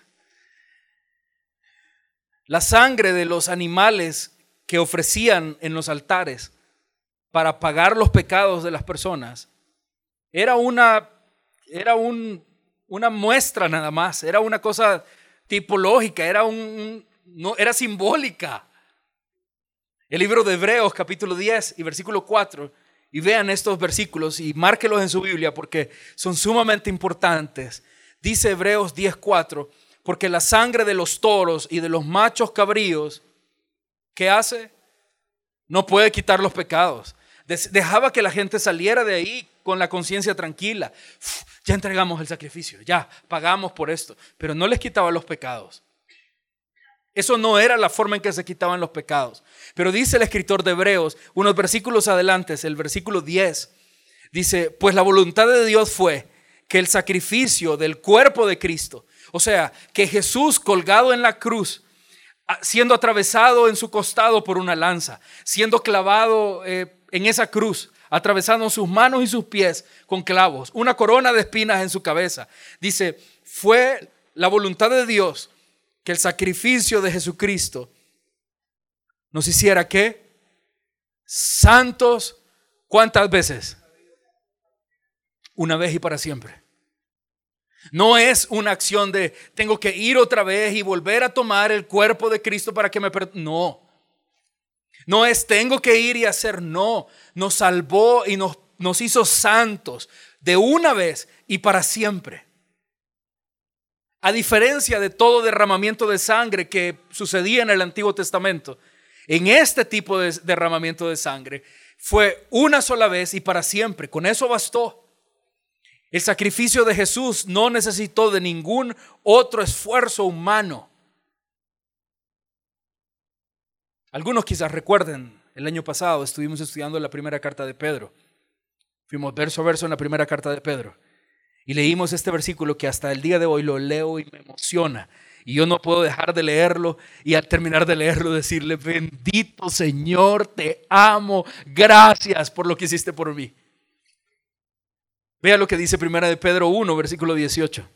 S1: La sangre de los animales que ofrecían en los altares para pagar los pecados de las personas era una, era un, una muestra nada más, era una cosa tipológica, era, un, un, no, era simbólica. El libro de Hebreos capítulo diez y versículo cuatro, y vean estos versículos y márquelos en su Biblia porque son sumamente importantes. Dice Hebreos diez cuatro, porque la sangre de los toros y de los machos cabríos, ¿qué hace? No puede quitar los pecados. Dejaba que la gente saliera de ahí con la conciencia tranquila. Uf, ya entregamos el sacrificio, ya pagamos por esto, pero no les quitaba los pecados. Eso no era la forma en que se quitaban los pecados. Pero dice el escritor de Hebreos, unos versículos adelante, el versículo diez, dice, pues la voluntad de Dios fue que el sacrificio del cuerpo de Cristo, o sea, que Jesús colgado en la cruz, siendo atravesado en su costado por una lanza, siendo clavado eh, en esa cruz, atravesando sus manos y sus pies con clavos, una corona de espinas en su cabeza. Dice, fue la voluntad de Dios que el sacrificio de Jesucristo nos hiciera ¿qué? Santos. ¿Cuántas veces? Una vez y para siempre. No es una acción de tengo que ir otra vez y volver a tomar el cuerpo de Cristo para que me perdone. No. No es tengo que ir y hacer. No. Nos salvó y nos, nos hizo santos de una vez y para siempre. A diferencia de todo derramamiento de sangre que sucedía en el Antiguo Testamento, en este tipo de derramamiento de sangre fue una sola vez y para siempre. Con eso bastó. El sacrificio de Jesús no necesitó de ningún otro esfuerzo humano. Algunos quizás recuerden, el año pasado estuvimos estudiando la primera carta de Pedro. Fuimos verso a verso en la primera carta de Pedro. Y leímos este versículo que hasta el día de hoy lo leo y me emociona. Y yo no puedo dejar de leerlo y al terminar de leerlo decirle, bendito Señor, te amo, gracias por lo que hiciste por mí. Vea lo que dice primera de Pedro uno, versículo dieciocho.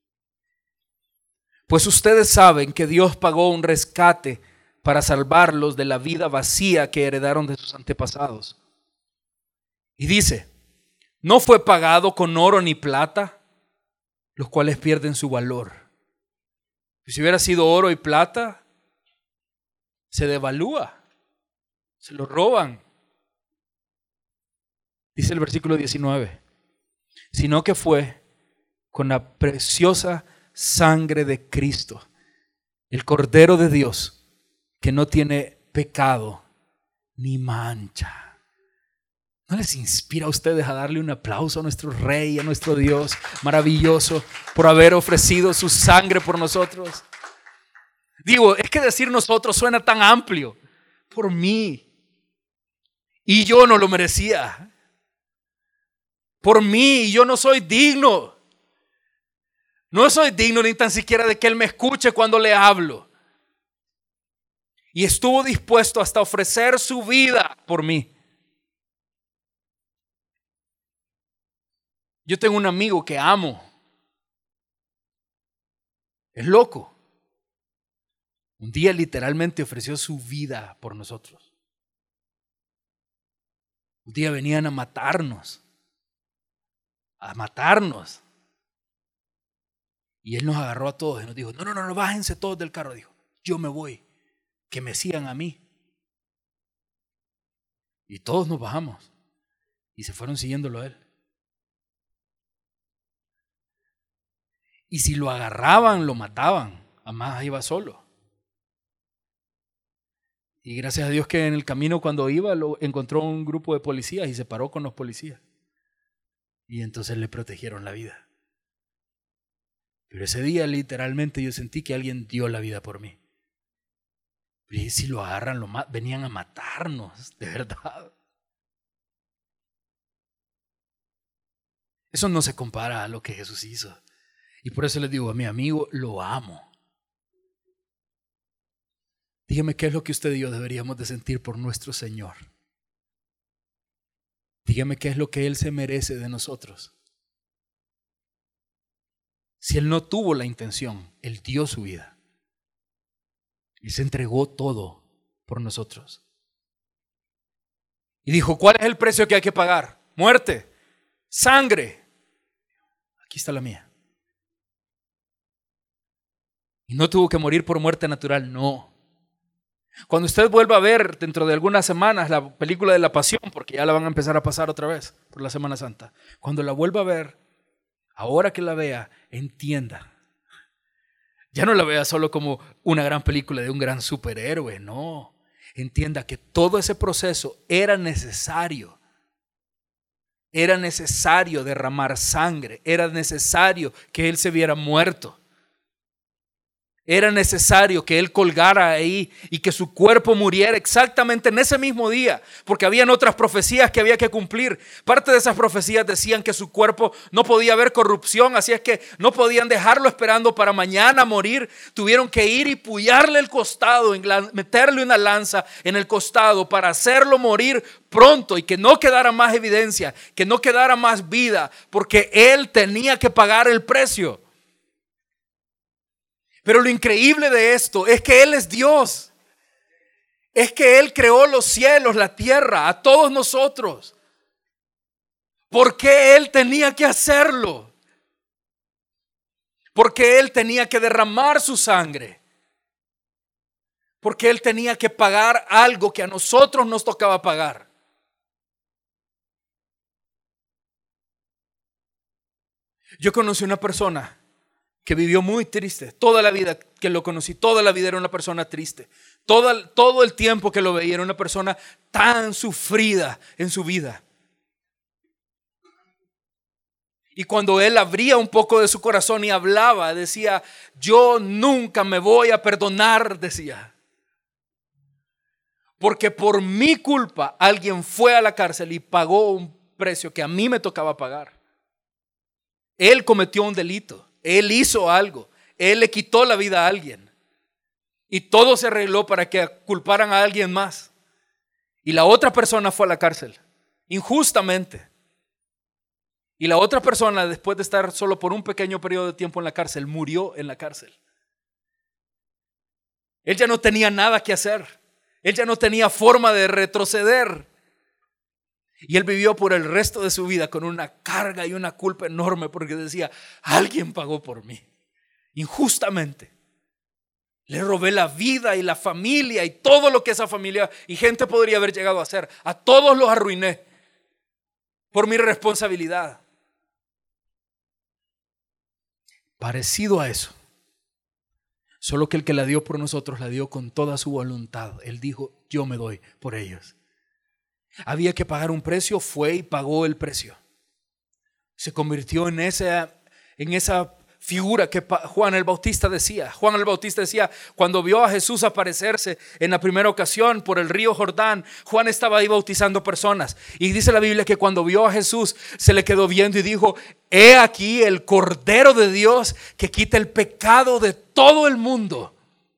S1: Pues ustedes saben que Dios pagó un rescate para salvarlos de la vida vacía que heredaron de sus antepasados. Y dice, no fue pagado con oro ni plata, los cuales pierden su valor. Si hubiera sido oro y plata, se devalúa, se lo roban. Dice el versículo diecinueve, sino que fue con la preciosa sangre de Cristo, el Cordero de Dios, que no tiene pecado ni mancha. ¿No les inspira a ustedes a darle un aplauso a nuestro Rey, a nuestro Dios maravilloso, por haber ofrecido su sangre por nosotros? Digo, es que decir nosotros suena tan amplio. Por mí. Y yo no lo merecía. Por mí, y yo no soy digno. No soy digno ni tan siquiera de que Él me escuche cuando le hablo. Y estuvo dispuesto hasta ofrecer su vida por mí. Yo tengo un amigo que amo. Es loco. Un día literalmente ofreció su vida por nosotros. Un día venían a matarnos. A matarnos. Y Él nos agarró a todos y nos dijo, no, no, no, no, bájense todos del carro. Dijo, yo me voy, que me sigan a mí. Y todos nos bajamos y se fueron siguiéndolo a Él. Y si lo agarraban, lo mataban. Además iba solo. Y gracias a Dios que en el camino cuando iba lo encontró un grupo de policías y se paró con los policías. Y entonces le protegieron la vida. Pero ese día literalmente yo sentí que alguien dio la vida por mí. Y si lo agarran, lo ma- venían a matarnos, de verdad. Eso no se compara a lo que Jesús hizo. Y por eso les digo a mi amigo, lo amo. Dígame qué es lo que usted y yo deberíamos de sentir por nuestro Señor. Dígame qué es lo que Él se merece de nosotros. Si Él no tuvo la intención, Él dio su vida. Y se entregó todo por nosotros. Y dijo, ¿cuál es el precio que hay que pagar? Muerte, sangre. Aquí está la mía. Y no tuvo que morir por muerte natural, no. Cuando usted vuelva a ver dentro de algunas semanas la película de la Pasión, porque ya la van a empezar a pasar otra vez por la Semana Santa, cuando la vuelva a ver, ahora que la vea, entienda. Ya no la vea solo como una gran película de un gran superhéroe, no. Entienda que todo ese proceso era necesario. Era necesario derramar sangre, era necesario que Él se viera muerto. Era necesario que Él colgara ahí y que su cuerpo muriera exactamente en ese mismo día, porque habían otras profecías que había que cumplir. Parte de esas profecías decían que su cuerpo no podía haber corrupción, así es que no podían dejarlo esperando para mañana morir. Tuvieron que ir y puyarle el costado, meterle una lanza en el costado para hacerlo morir pronto y que no quedara más evidencia, que no quedara más vida, porque Él tenía que pagar el precio. Pero lo increíble de esto es que Él es Dios. Es que Él creó los cielos, la tierra, a todos nosotros. ¿Por qué Él tenía que hacerlo? Porque Él tenía que derramar su sangre. Porque Él tenía que pagar algo que a nosotros nos tocaba pagar. Yo conocí una persona que vivió muy triste, toda la vida que lo conocí, toda la vida era una persona triste. Todo, todo el tiempo que lo veía era una persona tan sufrida en su vida. Y cuando él abría un poco de su corazón y hablaba, decía, yo nunca me voy a perdonar, decía. Porque por mi culpa alguien fue a la cárcel y pagó un precio que a mí me tocaba pagar. Él cometió un delito. Él hizo algo, Él le quitó la vida a alguien y todo se arregló para que culparan a alguien más. Y la otra persona fue a la cárcel, injustamente. Y la otra persona, después de estar solo por un pequeño periodo de tiempo en la cárcel, murió en la cárcel. Él ya no tenía nada que hacer, él ya no tenía forma de retroceder. Y él vivió por el resto de su vida con una carga y una culpa enorme porque decía, alguien pagó por mí, injustamente. Le robé la vida y la familia y todo lo que esa familia y gente podría haber llegado a hacer. A todos los arruiné por mi responsabilidad. Parecido a eso, solo que el que la dio por nosotros la dio con toda su voluntad. Él dijo, yo me doy por ellos. Había que pagar un precio, fue y pagó el precio. Se convirtió en esa, en esa figura que Juan el Bautista decía. Juan el Bautista decía, cuando vio a Jesús aparecerse en la primera ocasión por el río Jordán, Juan estaba ahí bautizando personas. Y dice la Biblia que cuando vio a Jesús se le quedó viendo y dijo: he aquí el Cordero de Dios que quita el pecado de todo el mundo.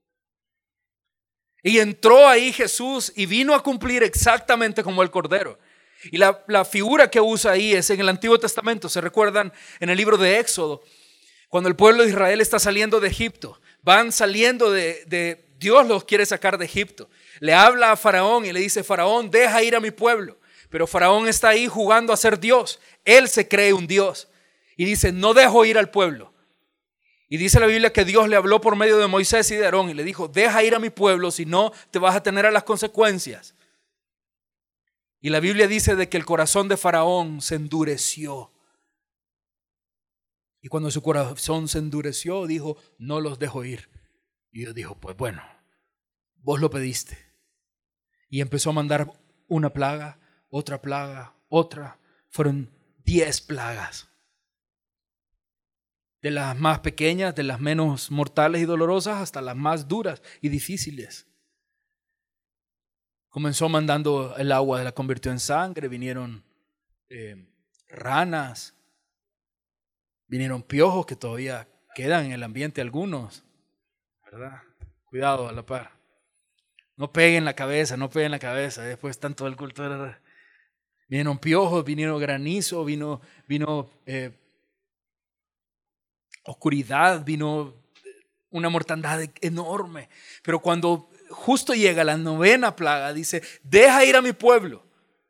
S1: Y entró ahí Jesús y vino a cumplir exactamente como el Cordero. Y la, la figura que usa ahí es en el Antiguo Testamento. ¿Se recuerdan en el libro de Éxodo? Cuando el pueblo de Israel está saliendo de Egipto, van saliendo de, de Dios los quiere sacar de Egipto. Le habla a Faraón y le dice: Faraón, deja ir a mi pueblo. Pero Faraón está ahí jugando a ser Dios. Él se cree un Dios y dice: no dejo ir al pueblo. Y dice la Biblia que Dios le habló por medio de Moisés y de Aarón y le dijo: deja ir a mi pueblo, si no te vas a tener a las consecuencias. Y la Biblia dice de que el corazón de Faraón se endureció. Y cuando su corazón se endureció, dijo: no los dejo ir. Y Dios dijo: pues bueno, vos lo pediste. Y empezó a mandar una plaga, otra plaga, otra. Fueron diez plagas. De las más pequeñas, de las menos mortales y dolorosas, hasta las más duras y difíciles. Comenzó mandando el agua, la convirtió en sangre, vinieron eh, ranas. Vinieron piojos que todavía quedan en el ambiente algunos, ¿verdad? Cuidado a la par. No peguen la cabeza, no peguen la cabeza. Después están todo el culto. Vinieron piojos, vinieron granizo, vino, vino eh, oscuridad, vino una mortandad enorme. Pero cuando justo llega la novena plaga, dice: deja ir a mi pueblo.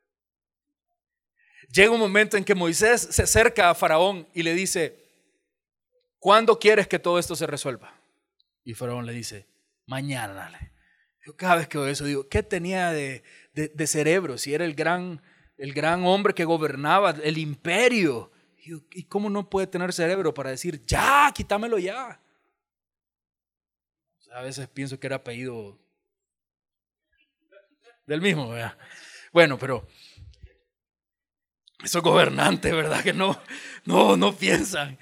S1: Llega un momento en que Moisés se acerca a Faraón y le dice: ¿cuándo quieres que todo esto se resuelva? Y Faraón le dice: mañana. Yo cada vez que oigo eso digo: ¿qué tenía de, de, de cerebro? Si era el gran, el gran hombre que gobernaba el imperio. ¿Y cómo no puede tener cerebro para decir: ya, quítamelo ya? A veces pienso que era apellido del mismo, ¿verdad? Bueno, pero esos gobernantes, ¿verdad? Que no, no, no piensan.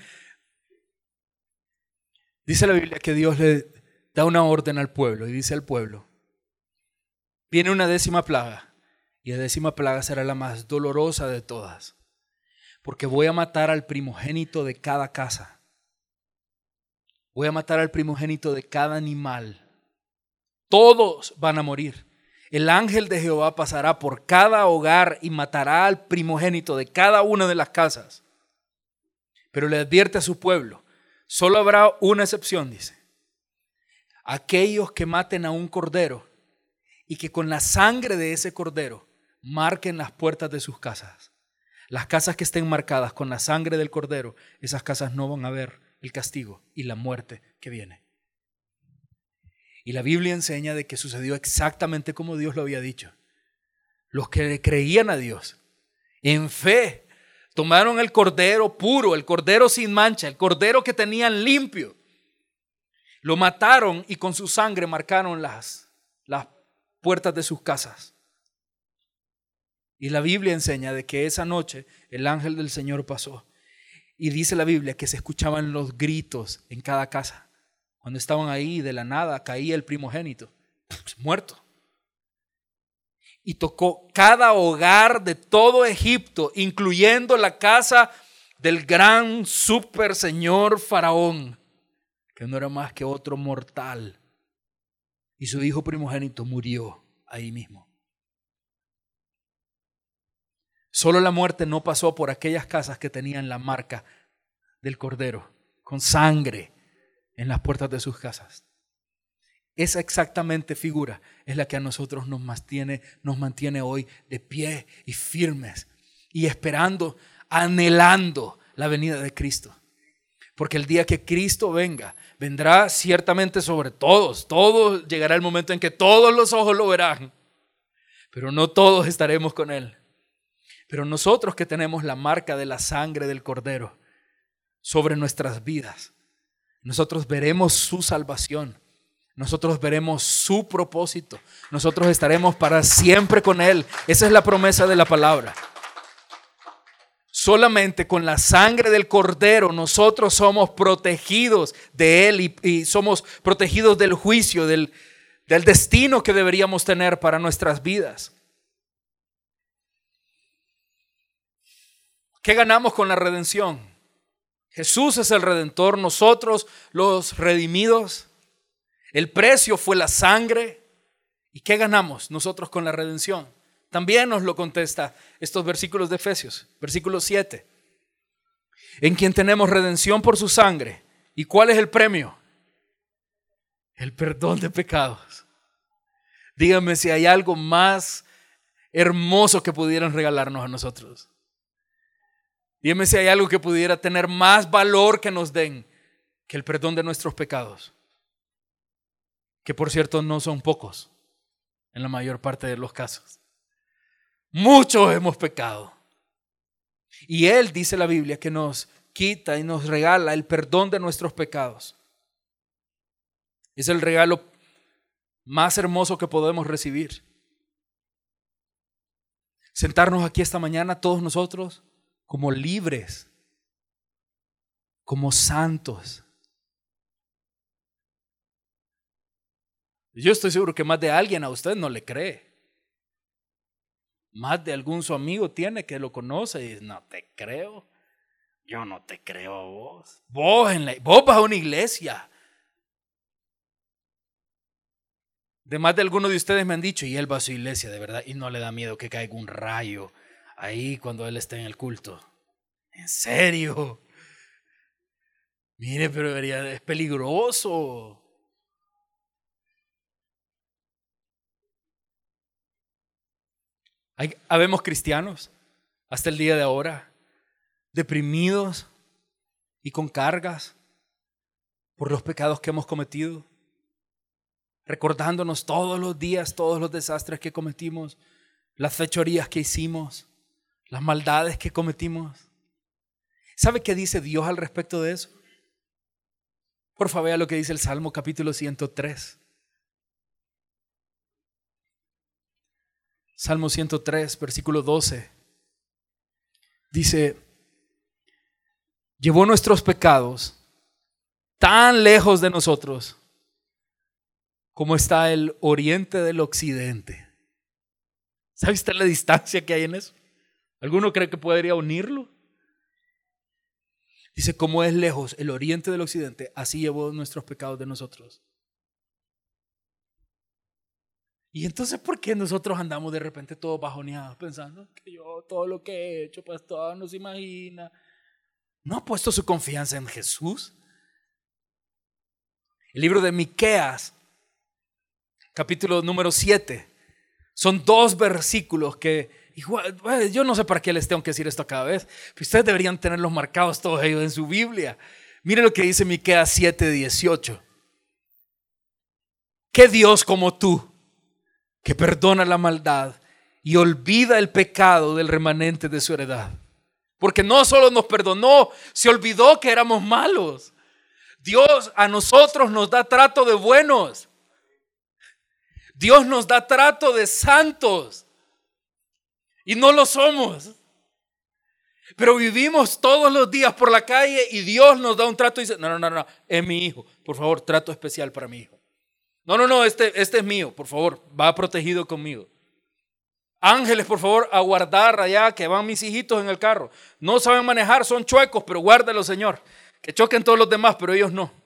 S1: Dice la Biblia que Dios le da una orden al pueblo y dice al pueblo: viene una décima plaga y la décima plaga será la más dolorosa de todas, porque voy a matar al primogénito de cada casa. Voy a matar al primogénito de cada animal. Todos van a morir. El ángel de Jehová pasará por cada hogar y matará al primogénito de cada una de las casas. Pero le advierte a su pueblo: solo habrá una excepción, dice: aquellos que maten a un cordero y que con la sangre de ese cordero marquen las puertas de sus casas. Las casas que estén marcadas con la sangre del cordero, esas casas no van a ver el castigo y la muerte que viene. Y la Biblia enseña de que sucedió exactamente como Dios lo había dicho. Los que le creían a Dios en fe tomaron el cordero puro, el cordero sin mancha, el cordero que tenían limpio. Lo mataron y con su sangre marcaron las, las puertas de sus casas. Y la Biblia enseña de que esa noche el ángel del Señor pasó. Y dice la Biblia que se escuchaban los gritos en cada casa. Cuando estaban ahí, de la nada caía el primogénito, muerto. Y tocó cada hogar de todo Egipto, incluyendo la casa del gran super señor Faraón, que no era más que otro mortal. Y su hijo primogénito murió ahí mismo. Solo la muerte no pasó por aquellas casas que tenían la marca del cordero, con sangre en las puertas de sus casas. Esa exactamente figura es la que a nosotros nos mantiene, nos mantiene hoy de pie y firmes y esperando, anhelando la venida de Cristo. Porque el día que Cristo venga, vendrá ciertamente sobre todos. Todos llegará el momento en que todos los ojos lo verán, pero no todos estaremos con Él. Pero nosotros que tenemos la marca de la sangre del Cordero sobre nuestras vidas, nosotros veremos su salvación. Nosotros veremos su propósito. Nosotros estaremos para siempre con Él. Esa es la promesa de la palabra. Solamente con la sangre del Cordero nosotros somos protegidos de Él y, y somos protegidos del juicio, del, del destino que deberíamos tener para nuestras vidas. ¿Qué ganamos con la redención? Jesús es el Redentor, nosotros los redimidos. El precio fue la sangre. ¿Y qué ganamos nosotros con la redención? También nos lo contesta estos versículos de Efesios, versículo siete. En quien tenemos redención por su sangre. ¿Y cuál es el premio? El perdón de pecados. Díganme si hay algo más hermoso que pudieran regalarnos a nosotros. Díganme si hay algo que pudiera tener más valor que nos den que el perdón de nuestros pecados. Que por cierto no son pocos en la mayor parte de los casos. Muchos hemos pecado. Y Él, dice la Biblia, que nos quita y nos regala el perdón de nuestros pecados. Es el regalo más hermoso que podemos recibir. Sentarnos aquí esta mañana todos nosotros como libres, como santos. Yo estoy seguro que más de alguien a usted no le cree. Más de algún su amigo tiene que lo conoce y dice, no te creo. Yo no te creo a vos. Vos, en la, vos vas a una iglesia. De más de algunos de ustedes me han dicho, y él va a su iglesia de verdad y no le da miedo que caiga un rayo ahí cuando él esté en el culto. ¿En serio? Mire, pero debería, es peligroso. Hay, habemos cristianos hasta el día de ahora deprimidos y con cargas por los pecados que hemos cometido, recordándonos todos los días todos los desastres que cometimos, las fechorías que hicimos, las maldades que cometimos. ¿Sabe qué dice Dios al respecto de eso? Por favor, vea lo que dice el Salmo capítulo ciento tres. Salmo ciento tres, versículo doce. Dice, llevó nuestros pecados tan lejos de nosotros como está el oriente del occidente. ¿Sabe usted la distancia que hay en eso? ¿Alguno cree que podría unirlo? Dice, como es lejos el oriente del occidente, así llevó nuestros pecados de nosotros. Y entonces, ¿por qué nosotros andamos de repente todos bajoneados pensando que yo todo lo que he hecho, pastor, no se imagina? ¿No ha puesto su confianza en Jesús? El libro de Miqueas, capítulo número siete, son dos versículos que, igual, bueno, yo no sé para qué les tengo que decir esto cada vez, pero ustedes deberían tenerlos marcados todos ellos en su Biblia. Miren lo que dice Miqueas siete dieciocho. ¿Qué Dios como tú, que perdona la maldad y olvida el pecado del remanente de su heredad? Porque no solo nos perdonó, se olvidó que éramos malos. Dios a nosotros nos da trato de buenos. Dios nos da trato de santos. Y no lo somos. Pero vivimos todos los días por la calle y Dios nos da un trato y dice, no, no, no, no, es mi hijo. Por favor, trato especial para mi hijo. No, no, no, este, este es mío, por favor, va protegido conmigo. Ángeles, por favor, a guardar allá, que van mis hijitos en el carro. No saben manejar, son chuecos, pero guárdelos, Señor. Que choquen todos los demás, pero ellos no.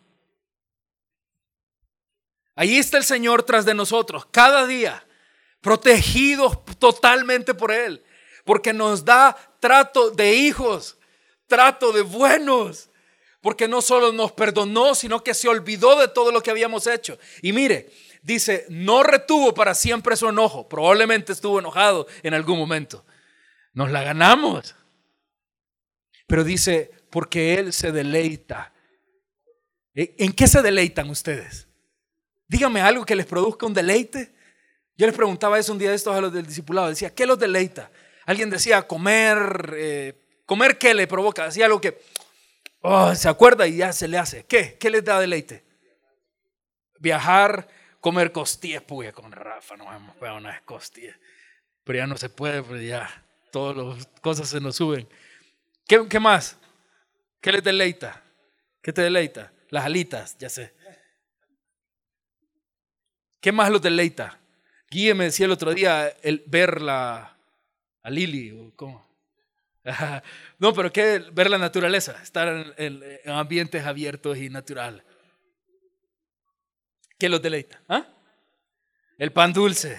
S1: Ahí está el Señor tras de nosotros, cada día, protegidos totalmente por Él, porque nos da trato de hijos, trato de buenos. Porque no solo nos perdonó, sino que se olvidó de todo lo que habíamos hecho. Y mire, dice, no retuvo para siempre su enojo. Probablemente estuvo enojado en algún momento. Nos la ganamos. Pero dice, porque Él se deleita. ¿En qué se deleitan ustedes? Díganme algo que les produzca un deleite. Yo les preguntaba eso un día de estos a los del discipulado. Decía, ¿qué los deleita? Alguien decía, comer. Eh, ¿Comer qué le provoca? Decía algo que... Oh, se acuerda y ya se le hace. ¿Qué? ¿Qué les da deleite? Viajar, comer costillas. Pues con Rafa nos hemos pegado unas costillas. Pero ya no se puede, pues ya todas las cosas se nos suben. ¿Qué, qué más? ¿Qué les deleita? ¿Qué te deleita? Las alitas, ya sé. ¿Qué más los deleita? Guille me decía el otro día el ver la, a Lili, o ¿cómo? No, pero ¿qué? Ver la naturaleza, estar en, en, en ambientes abiertos y naturales. ¿Qué los deleita? ¿Ah? El pan dulce.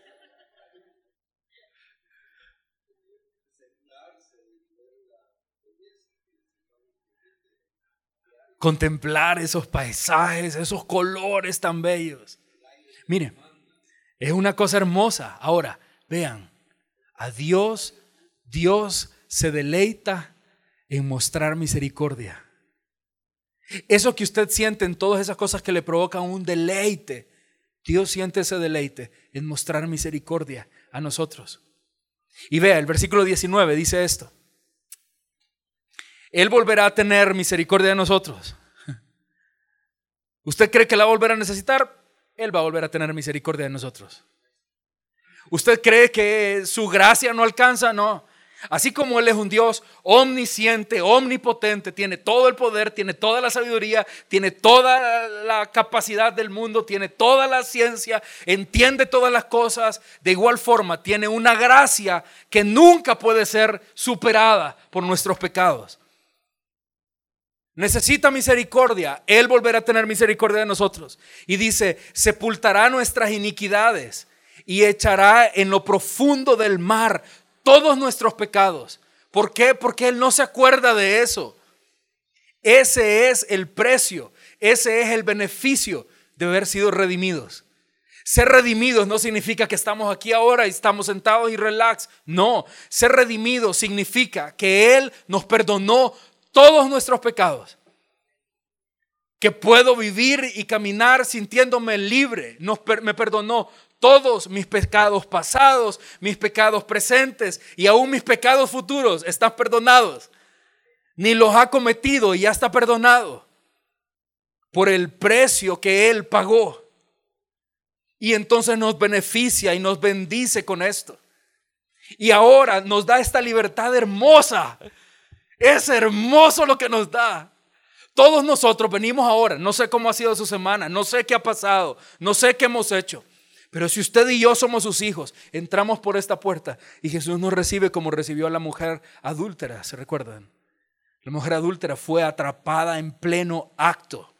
S1: Contemplar esos paisajes, esos colores tan bellos. Miren, es una cosa hermosa. Ahora, vean, a Dios, Dios se deleita en mostrar misericordia. Eso que usted siente en todas esas cosas que le provocan un deleite, Dios siente ese deleite en mostrar misericordia a nosotros. Y vea, el versículo diecinueve dice esto: Él volverá a tener misericordia de nosotros. ¿Usted cree que la va a volver a necesitar? Él va a volver a tener misericordia de nosotros. ¿Usted cree que su gracia no alcanza? No. Así como Él es un Dios omnisciente, omnipotente, tiene todo el poder, tiene toda la sabiduría, tiene toda la capacidad del mundo, tiene toda la ciencia, entiende todas las cosas. De igual forma, tiene una gracia que nunca puede ser superada por nuestros pecados. Necesita misericordia, Él volverá a tener misericordia de nosotros. Y dice, sepultará nuestras iniquidades y echará en lo profundo del mar todos nuestros pecados. ¿Por qué? Porque Él no se acuerda de eso. Ese es el precio, ese es el beneficio de haber sido redimidos. Ser redimidos no significa que estamos aquí ahora y estamos sentados y relax. No, ser redimidos significa que Él nos perdonó todos nuestros pecados. Que puedo vivir y caminar sintiéndome libre. Nos, me perdonó todos mis pecados pasados, mis pecados presentes y aún mis pecados futuros están perdonados. Ni los ha cometido y ya está perdonado por el precio que Él pagó. Y entonces nos beneficia y nos bendice con esto. Y ahora nos da esta libertad hermosa. Es hermoso lo que nos da. Todos nosotros venimos ahora, no sé cómo ha sido su semana, no sé qué ha pasado, no sé qué hemos hecho. Pero si usted y yo somos sus hijos, entramos por esta puerta y Jesús nos recibe como recibió a la mujer adúltera, ¿se recuerdan? La mujer adúltera fue atrapada en pleno acto.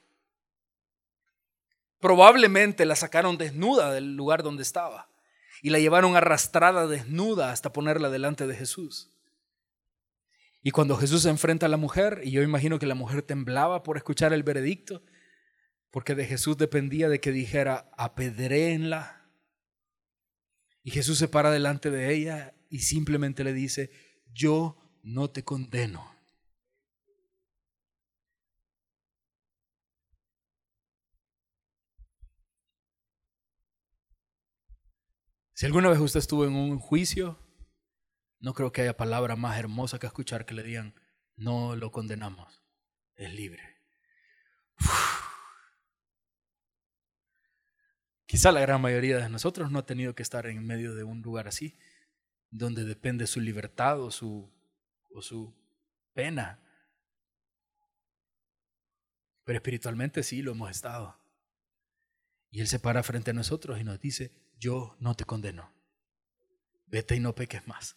S1: Probablemente la sacaron desnuda del lugar donde estaba y la llevaron arrastrada desnuda hasta ponerla delante de Jesús. Y cuando Jesús se enfrenta a la mujer, y yo imagino que la mujer temblaba por escuchar el veredicto, porque de Jesús dependía de que dijera, apedréenla. Y Jesús se para delante de ella y simplemente le dice, yo no te condeno. Si alguna vez usted estuvo en un juicio, no creo que haya palabra más hermosa que escuchar que le digan, no lo condenamos, es libre. Uf. Quizá la gran mayoría de nosotros no ha tenido que estar en medio de un lugar así, donde depende su libertad o su, o su pena. Pero espiritualmente sí lo hemos estado. Y Él se para frente a nosotros y nos dice, yo no te condeno, vete y no peques más.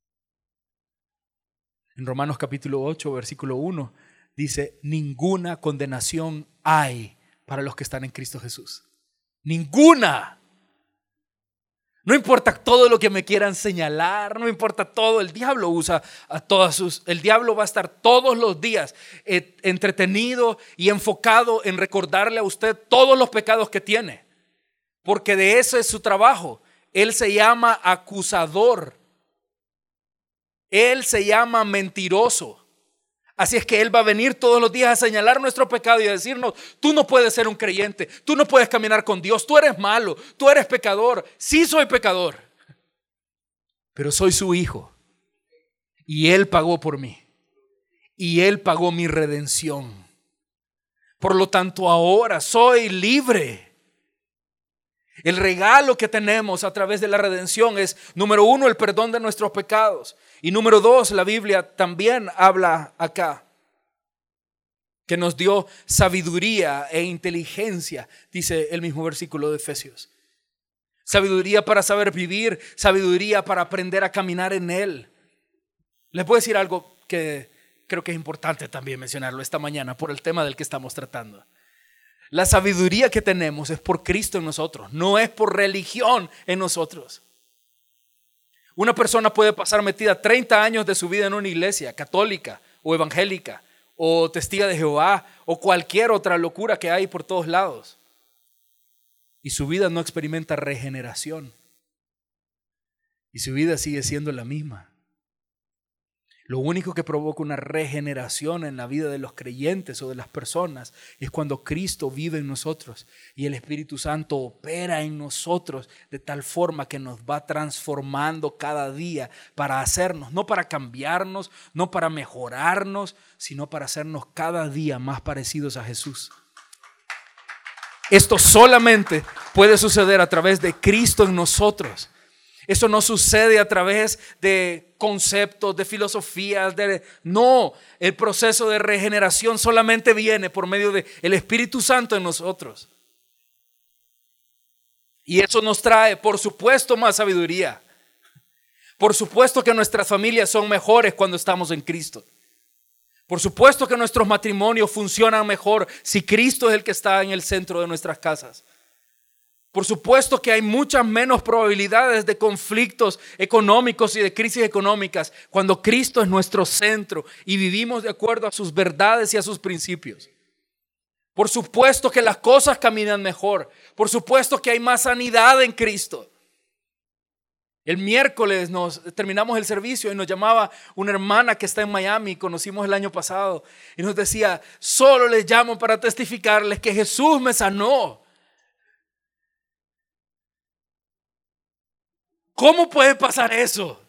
S1: En Romanos capítulo ocho, versículo uno, dice, ninguna condenación hay para los que están en Cristo Jesús. Ninguna. No importa todo lo que me quieran señalar, no importa todo. El diablo usa a todas sus, el diablo va a estar todos los días eh, entretenido y enfocado en recordarle a usted todos los pecados que tiene. Porque de eso es su trabajo. Él se llama acusador. Él se llama mentiroso. Así es que Él va a venir todos los días a señalar nuestro pecado y a decirnos, tú no puedes ser un creyente, tú no puedes caminar con Dios, tú eres malo, tú eres pecador. Sí soy pecador, pero soy su hijo y Él pagó por mí y Él pagó mi redención. Por lo tanto ahora soy libre. El regalo que tenemos a través de la redención es, número uno, el perdón de nuestros pecados. Y número dos, la Biblia también habla acá que nos dio sabiduría e inteligencia, dice el mismo versículo de Efesios. Sabiduría para saber vivir, sabiduría para aprender a caminar en Él. Les puedo decir algo que creo que es importante también mencionarlo esta mañana por el tema del que estamos tratando. La sabiduría que tenemos es por Cristo en nosotros, no es por religión en nosotros. Una persona puede pasar metida treinta años de su vida en una iglesia católica o evangélica o testiga de Jehová o cualquier otra locura que hay por todos lados, y su vida no experimenta regeneración y su vida sigue siendo la misma. Lo único que provoca una regeneración en la vida de los creyentes o de las personas es cuando Cristo vive en nosotros y el Espíritu Santo opera en nosotros de tal forma que nos va transformando cada día para hacernos, no para cambiarnos, no para mejorarnos, sino para hacernos cada día más parecidos a Jesús. Esto solamente puede suceder a través de Cristo en nosotros. Eso no sucede a través de conceptos, de filosofías, de... no, el proceso de regeneración solamente viene por medio del Espíritu Santo en nosotros. Y eso nos trae, por supuesto, más sabiduría. Por supuesto que nuestras familias son mejores cuando estamos en Cristo. Por supuesto que nuestros matrimonios funcionan mejor si Cristo es el que está en el centro de nuestras casas. Por supuesto que hay muchas menos probabilidades de conflictos económicos y de crisis económicas cuando Cristo es nuestro centro y vivimos de acuerdo a sus verdades y a sus principios. Por supuesto que las cosas caminan mejor. Por supuesto que hay más sanidad en Cristo. El miércoles nos terminamos el servicio y nos llamaba una hermana que está en Miami, conocimos el año pasado, y nos decía: solo les llamo para testificarles que Jesús me sanó. ¿Cómo puede pasar eso?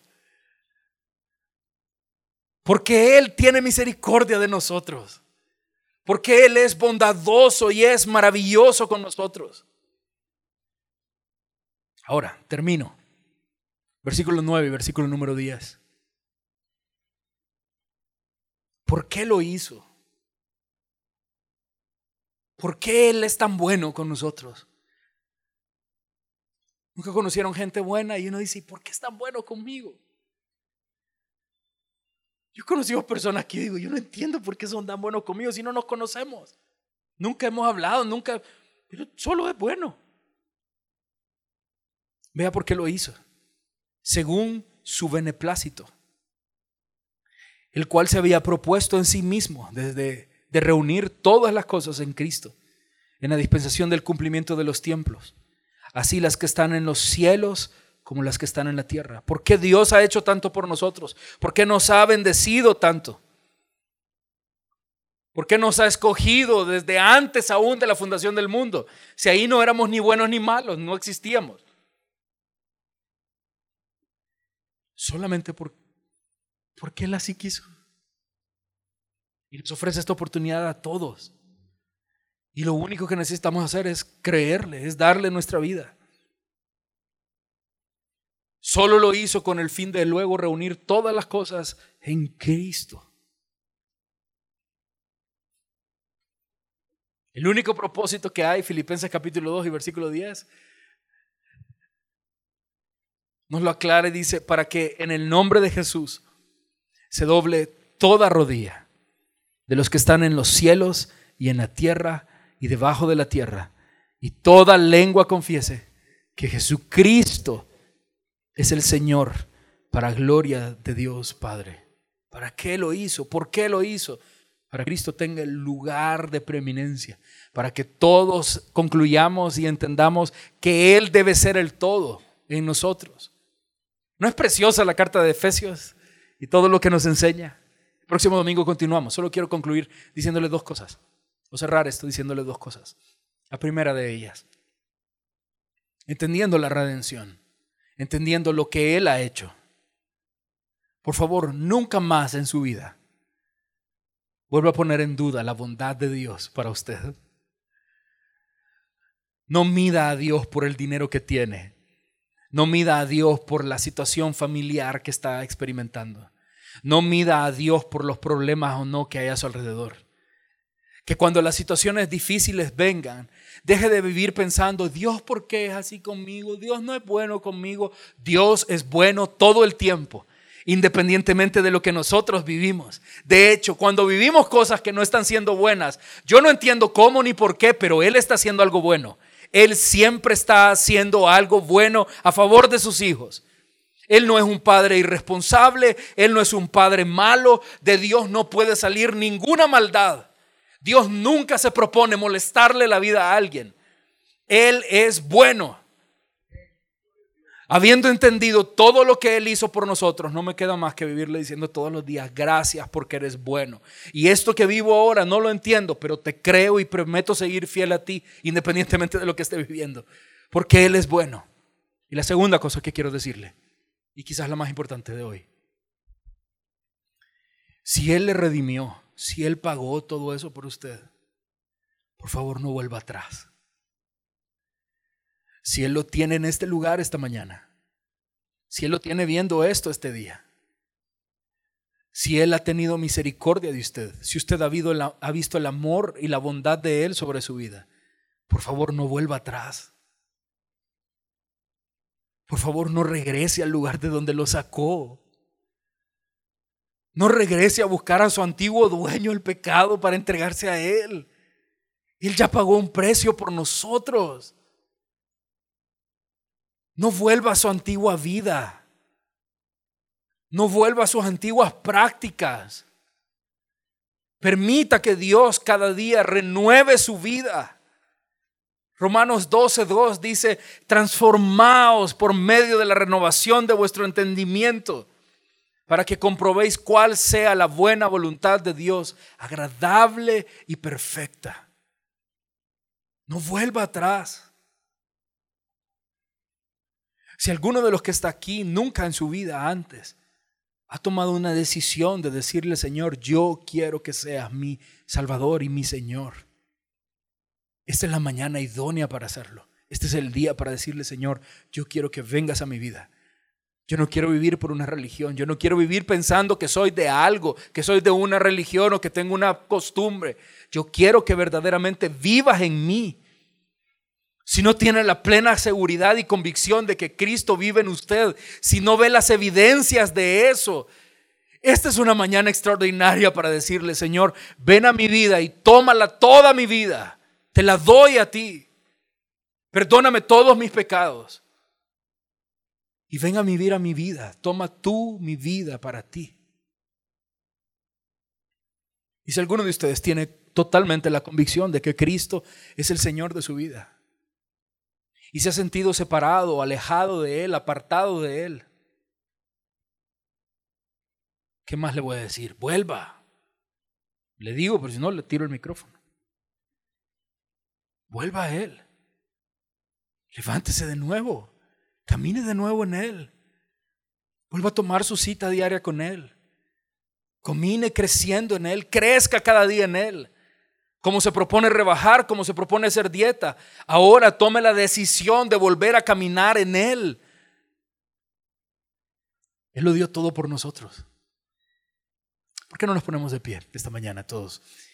S1: Porque Él tiene misericordia de nosotros. Porque Él es bondadoso y es maravilloso con nosotros. Ahora, termino. Versículo nueve y versículo número diez. ¿Por qué lo hizo? ¿Por qué Él es tan bueno con nosotros? Nunca conocieron gente buena y uno dice: ¿por qué es tan bueno conmigo? Yo he conocido personas que digo: yo no entiendo por qué son tan buenos conmigo si no nos conocemos. Nunca hemos hablado, nunca, pero solo es bueno. Vea por qué lo hizo. Según su beneplácito, el cual se había propuesto en sí mismo desde de reunir todas las cosas en Cristo, en la dispensación del cumplimiento de los tiempos, así las que están en los cielos como las que están en la tierra. ¿Por qué Dios ha hecho tanto por nosotros? ¿Por qué nos ha bendecido tanto? ¿Por qué nos ha escogido desde antes aún de la fundación del mundo? Si ahí no éramos ni buenos ni malos, no existíamos. Solamente por, porque Él así quiso. Y nos ofrece esta oportunidad a todos. Y lo único que necesitamos hacer es creerle, es darle nuestra vida. Solo lo hizo con el fin de luego reunir todas las cosas en Cristo. El único propósito que hay, Filipenses capítulo dos y versículo diez, nos lo aclara y dice: para que en el nombre de Jesús se doble toda rodilla de los que están en los cielos y en la tierra y debajo de la tierra, y toda lengua confiese que Jesucristo es el Señor, para gloria de Dios Padre. ¿Para qué lo hizo? ¿Por qué lo hizo? Para que Cristo tenga el lugar de preeminencia, para que todos concluyamos y entendamos que Él debe ser el todo en nosotros. ¿No es preciosa la carta de Efesios y todo lo que nos enseña? El próximo domingo continuamos. Solo quiero concluir diciéndole dos cosas, o cerrar esto diciéndole dos cosas. La primera de ellas, entendiendo la redención, entendiendo lo que Él ha hecho. Por favor, nunca más en su vida vuelva a poner en duda la bondad de Dios para usted. No mida a Dios por el dinero que tiene. No mida a Dios por la situación familiar que está experimentando. No mida a Dios por los problemas o no que hay a su alrededor. Que cuando las situaciones difíciles vengan, deje de vivir pensando, Dios, ¿por qué es así conmigo? Dios no es bueno conmigo. Dios es bueno todo el tiempo, independientemente de lo que nosotros vivimos. De hecho, cuando vivimos cosas que no están siendo buenas, yo no entiendo cómo ni por qué, pero Él está haciendo algo bueno. Él siempre está haciendo algo bueno a favor de sus hijos. Él no es un padre irresponsable, Él no es un padre malo. De Dios no puede salir ninguna maldad. Dios nunca se propone molestarle la vida a alguien. Él es bueno. Habiendo entendido todo lo que Él hizo por nosotros, no me queda más que vivirle diciendo todos los días, gracias porque eres bueno. Y esto que vivo ahora no lo entiendo, pero te creo y prometo seguir fiel a ti, independientemente de lo que esté viviendo, porque Él es bueno. Y la segunda cosa que quiero decirle, y quizás la más importante de hoy, si Él le redimió, si Él pagó todo eso por usted, por favor no vuelva atrás. Si Él lo tiene en este lugar esta mañana, si Él lo tiene viendo esto este día, si Él ha tenido misericordia de usted, si usted ha visto el amor y la bondad de Él sobre su vida, por favor no vuelva atrás. Por favor no regrese al lugar de donde lo sacó. No regrese a buscar a su antiguo dueño el pecado para entregarse a Él. Él ya pagó un precio por nosotros. No vuelva a su antigua vida. No vuelva a sus antiguas prácticas. Permita que Dios cada día renueve su vida. Romanos doce dos dice, transformaos por medio de la renovación de vuestro entendimiento, para que comprobéis cuál sea la buena voluntad de Dios, agradable y perfecta. No vuelva atrás. Si alguno de los que está aquí nunca en su vida antes ha tomado una decisión de decirle, Señor, yo quiero que seas mi Salvador y mi Señor, esta es la mañana idónea para hacerlo. Este es el día para decirle, Señor, yo quiero que vengas a mi vida. Yo no quiero vivir por una religión. Yo no quiero vivir pensando que soy de algo, que soy de una religión o que tengo una costumbre. Yo quiero que verdaderamente vivas en mí. Si no tiene la plena seguridad y convicción de que Cristo vive en usted, si no ve las evidencias de eso, esta es una mañana extraordinaria para decirle, Señor, ven a mi vida y tómala toda mi vida. Te la doy a ti. Perdóname todos mis pecados. Y ven a vivir a mi vida. Toma tú mi vida para ti. Y si alguno de ustedes tiene totalmente la convicción de que Cristo es el Señor de su vida y se ha sentido separado, alejado de Él, apartado de Él, ¿qué más le voy a decir? Vuelva. Le digo, pero si no le tiro el micrófono. Vuelva a Él. Levántese de nuevo. Camine de nuevo en Él. Vuelva a tomar su cita diaria con Él. Camine creciendo en Él. Crezca cada día en Él. Como se propone rebajar, como se propone hacer dieta, ahora tome la decisión de volver a caminar en Él. Él lo dio todo por nosotros. ¿Por qué no nos ponemos de pie esta mañana todos?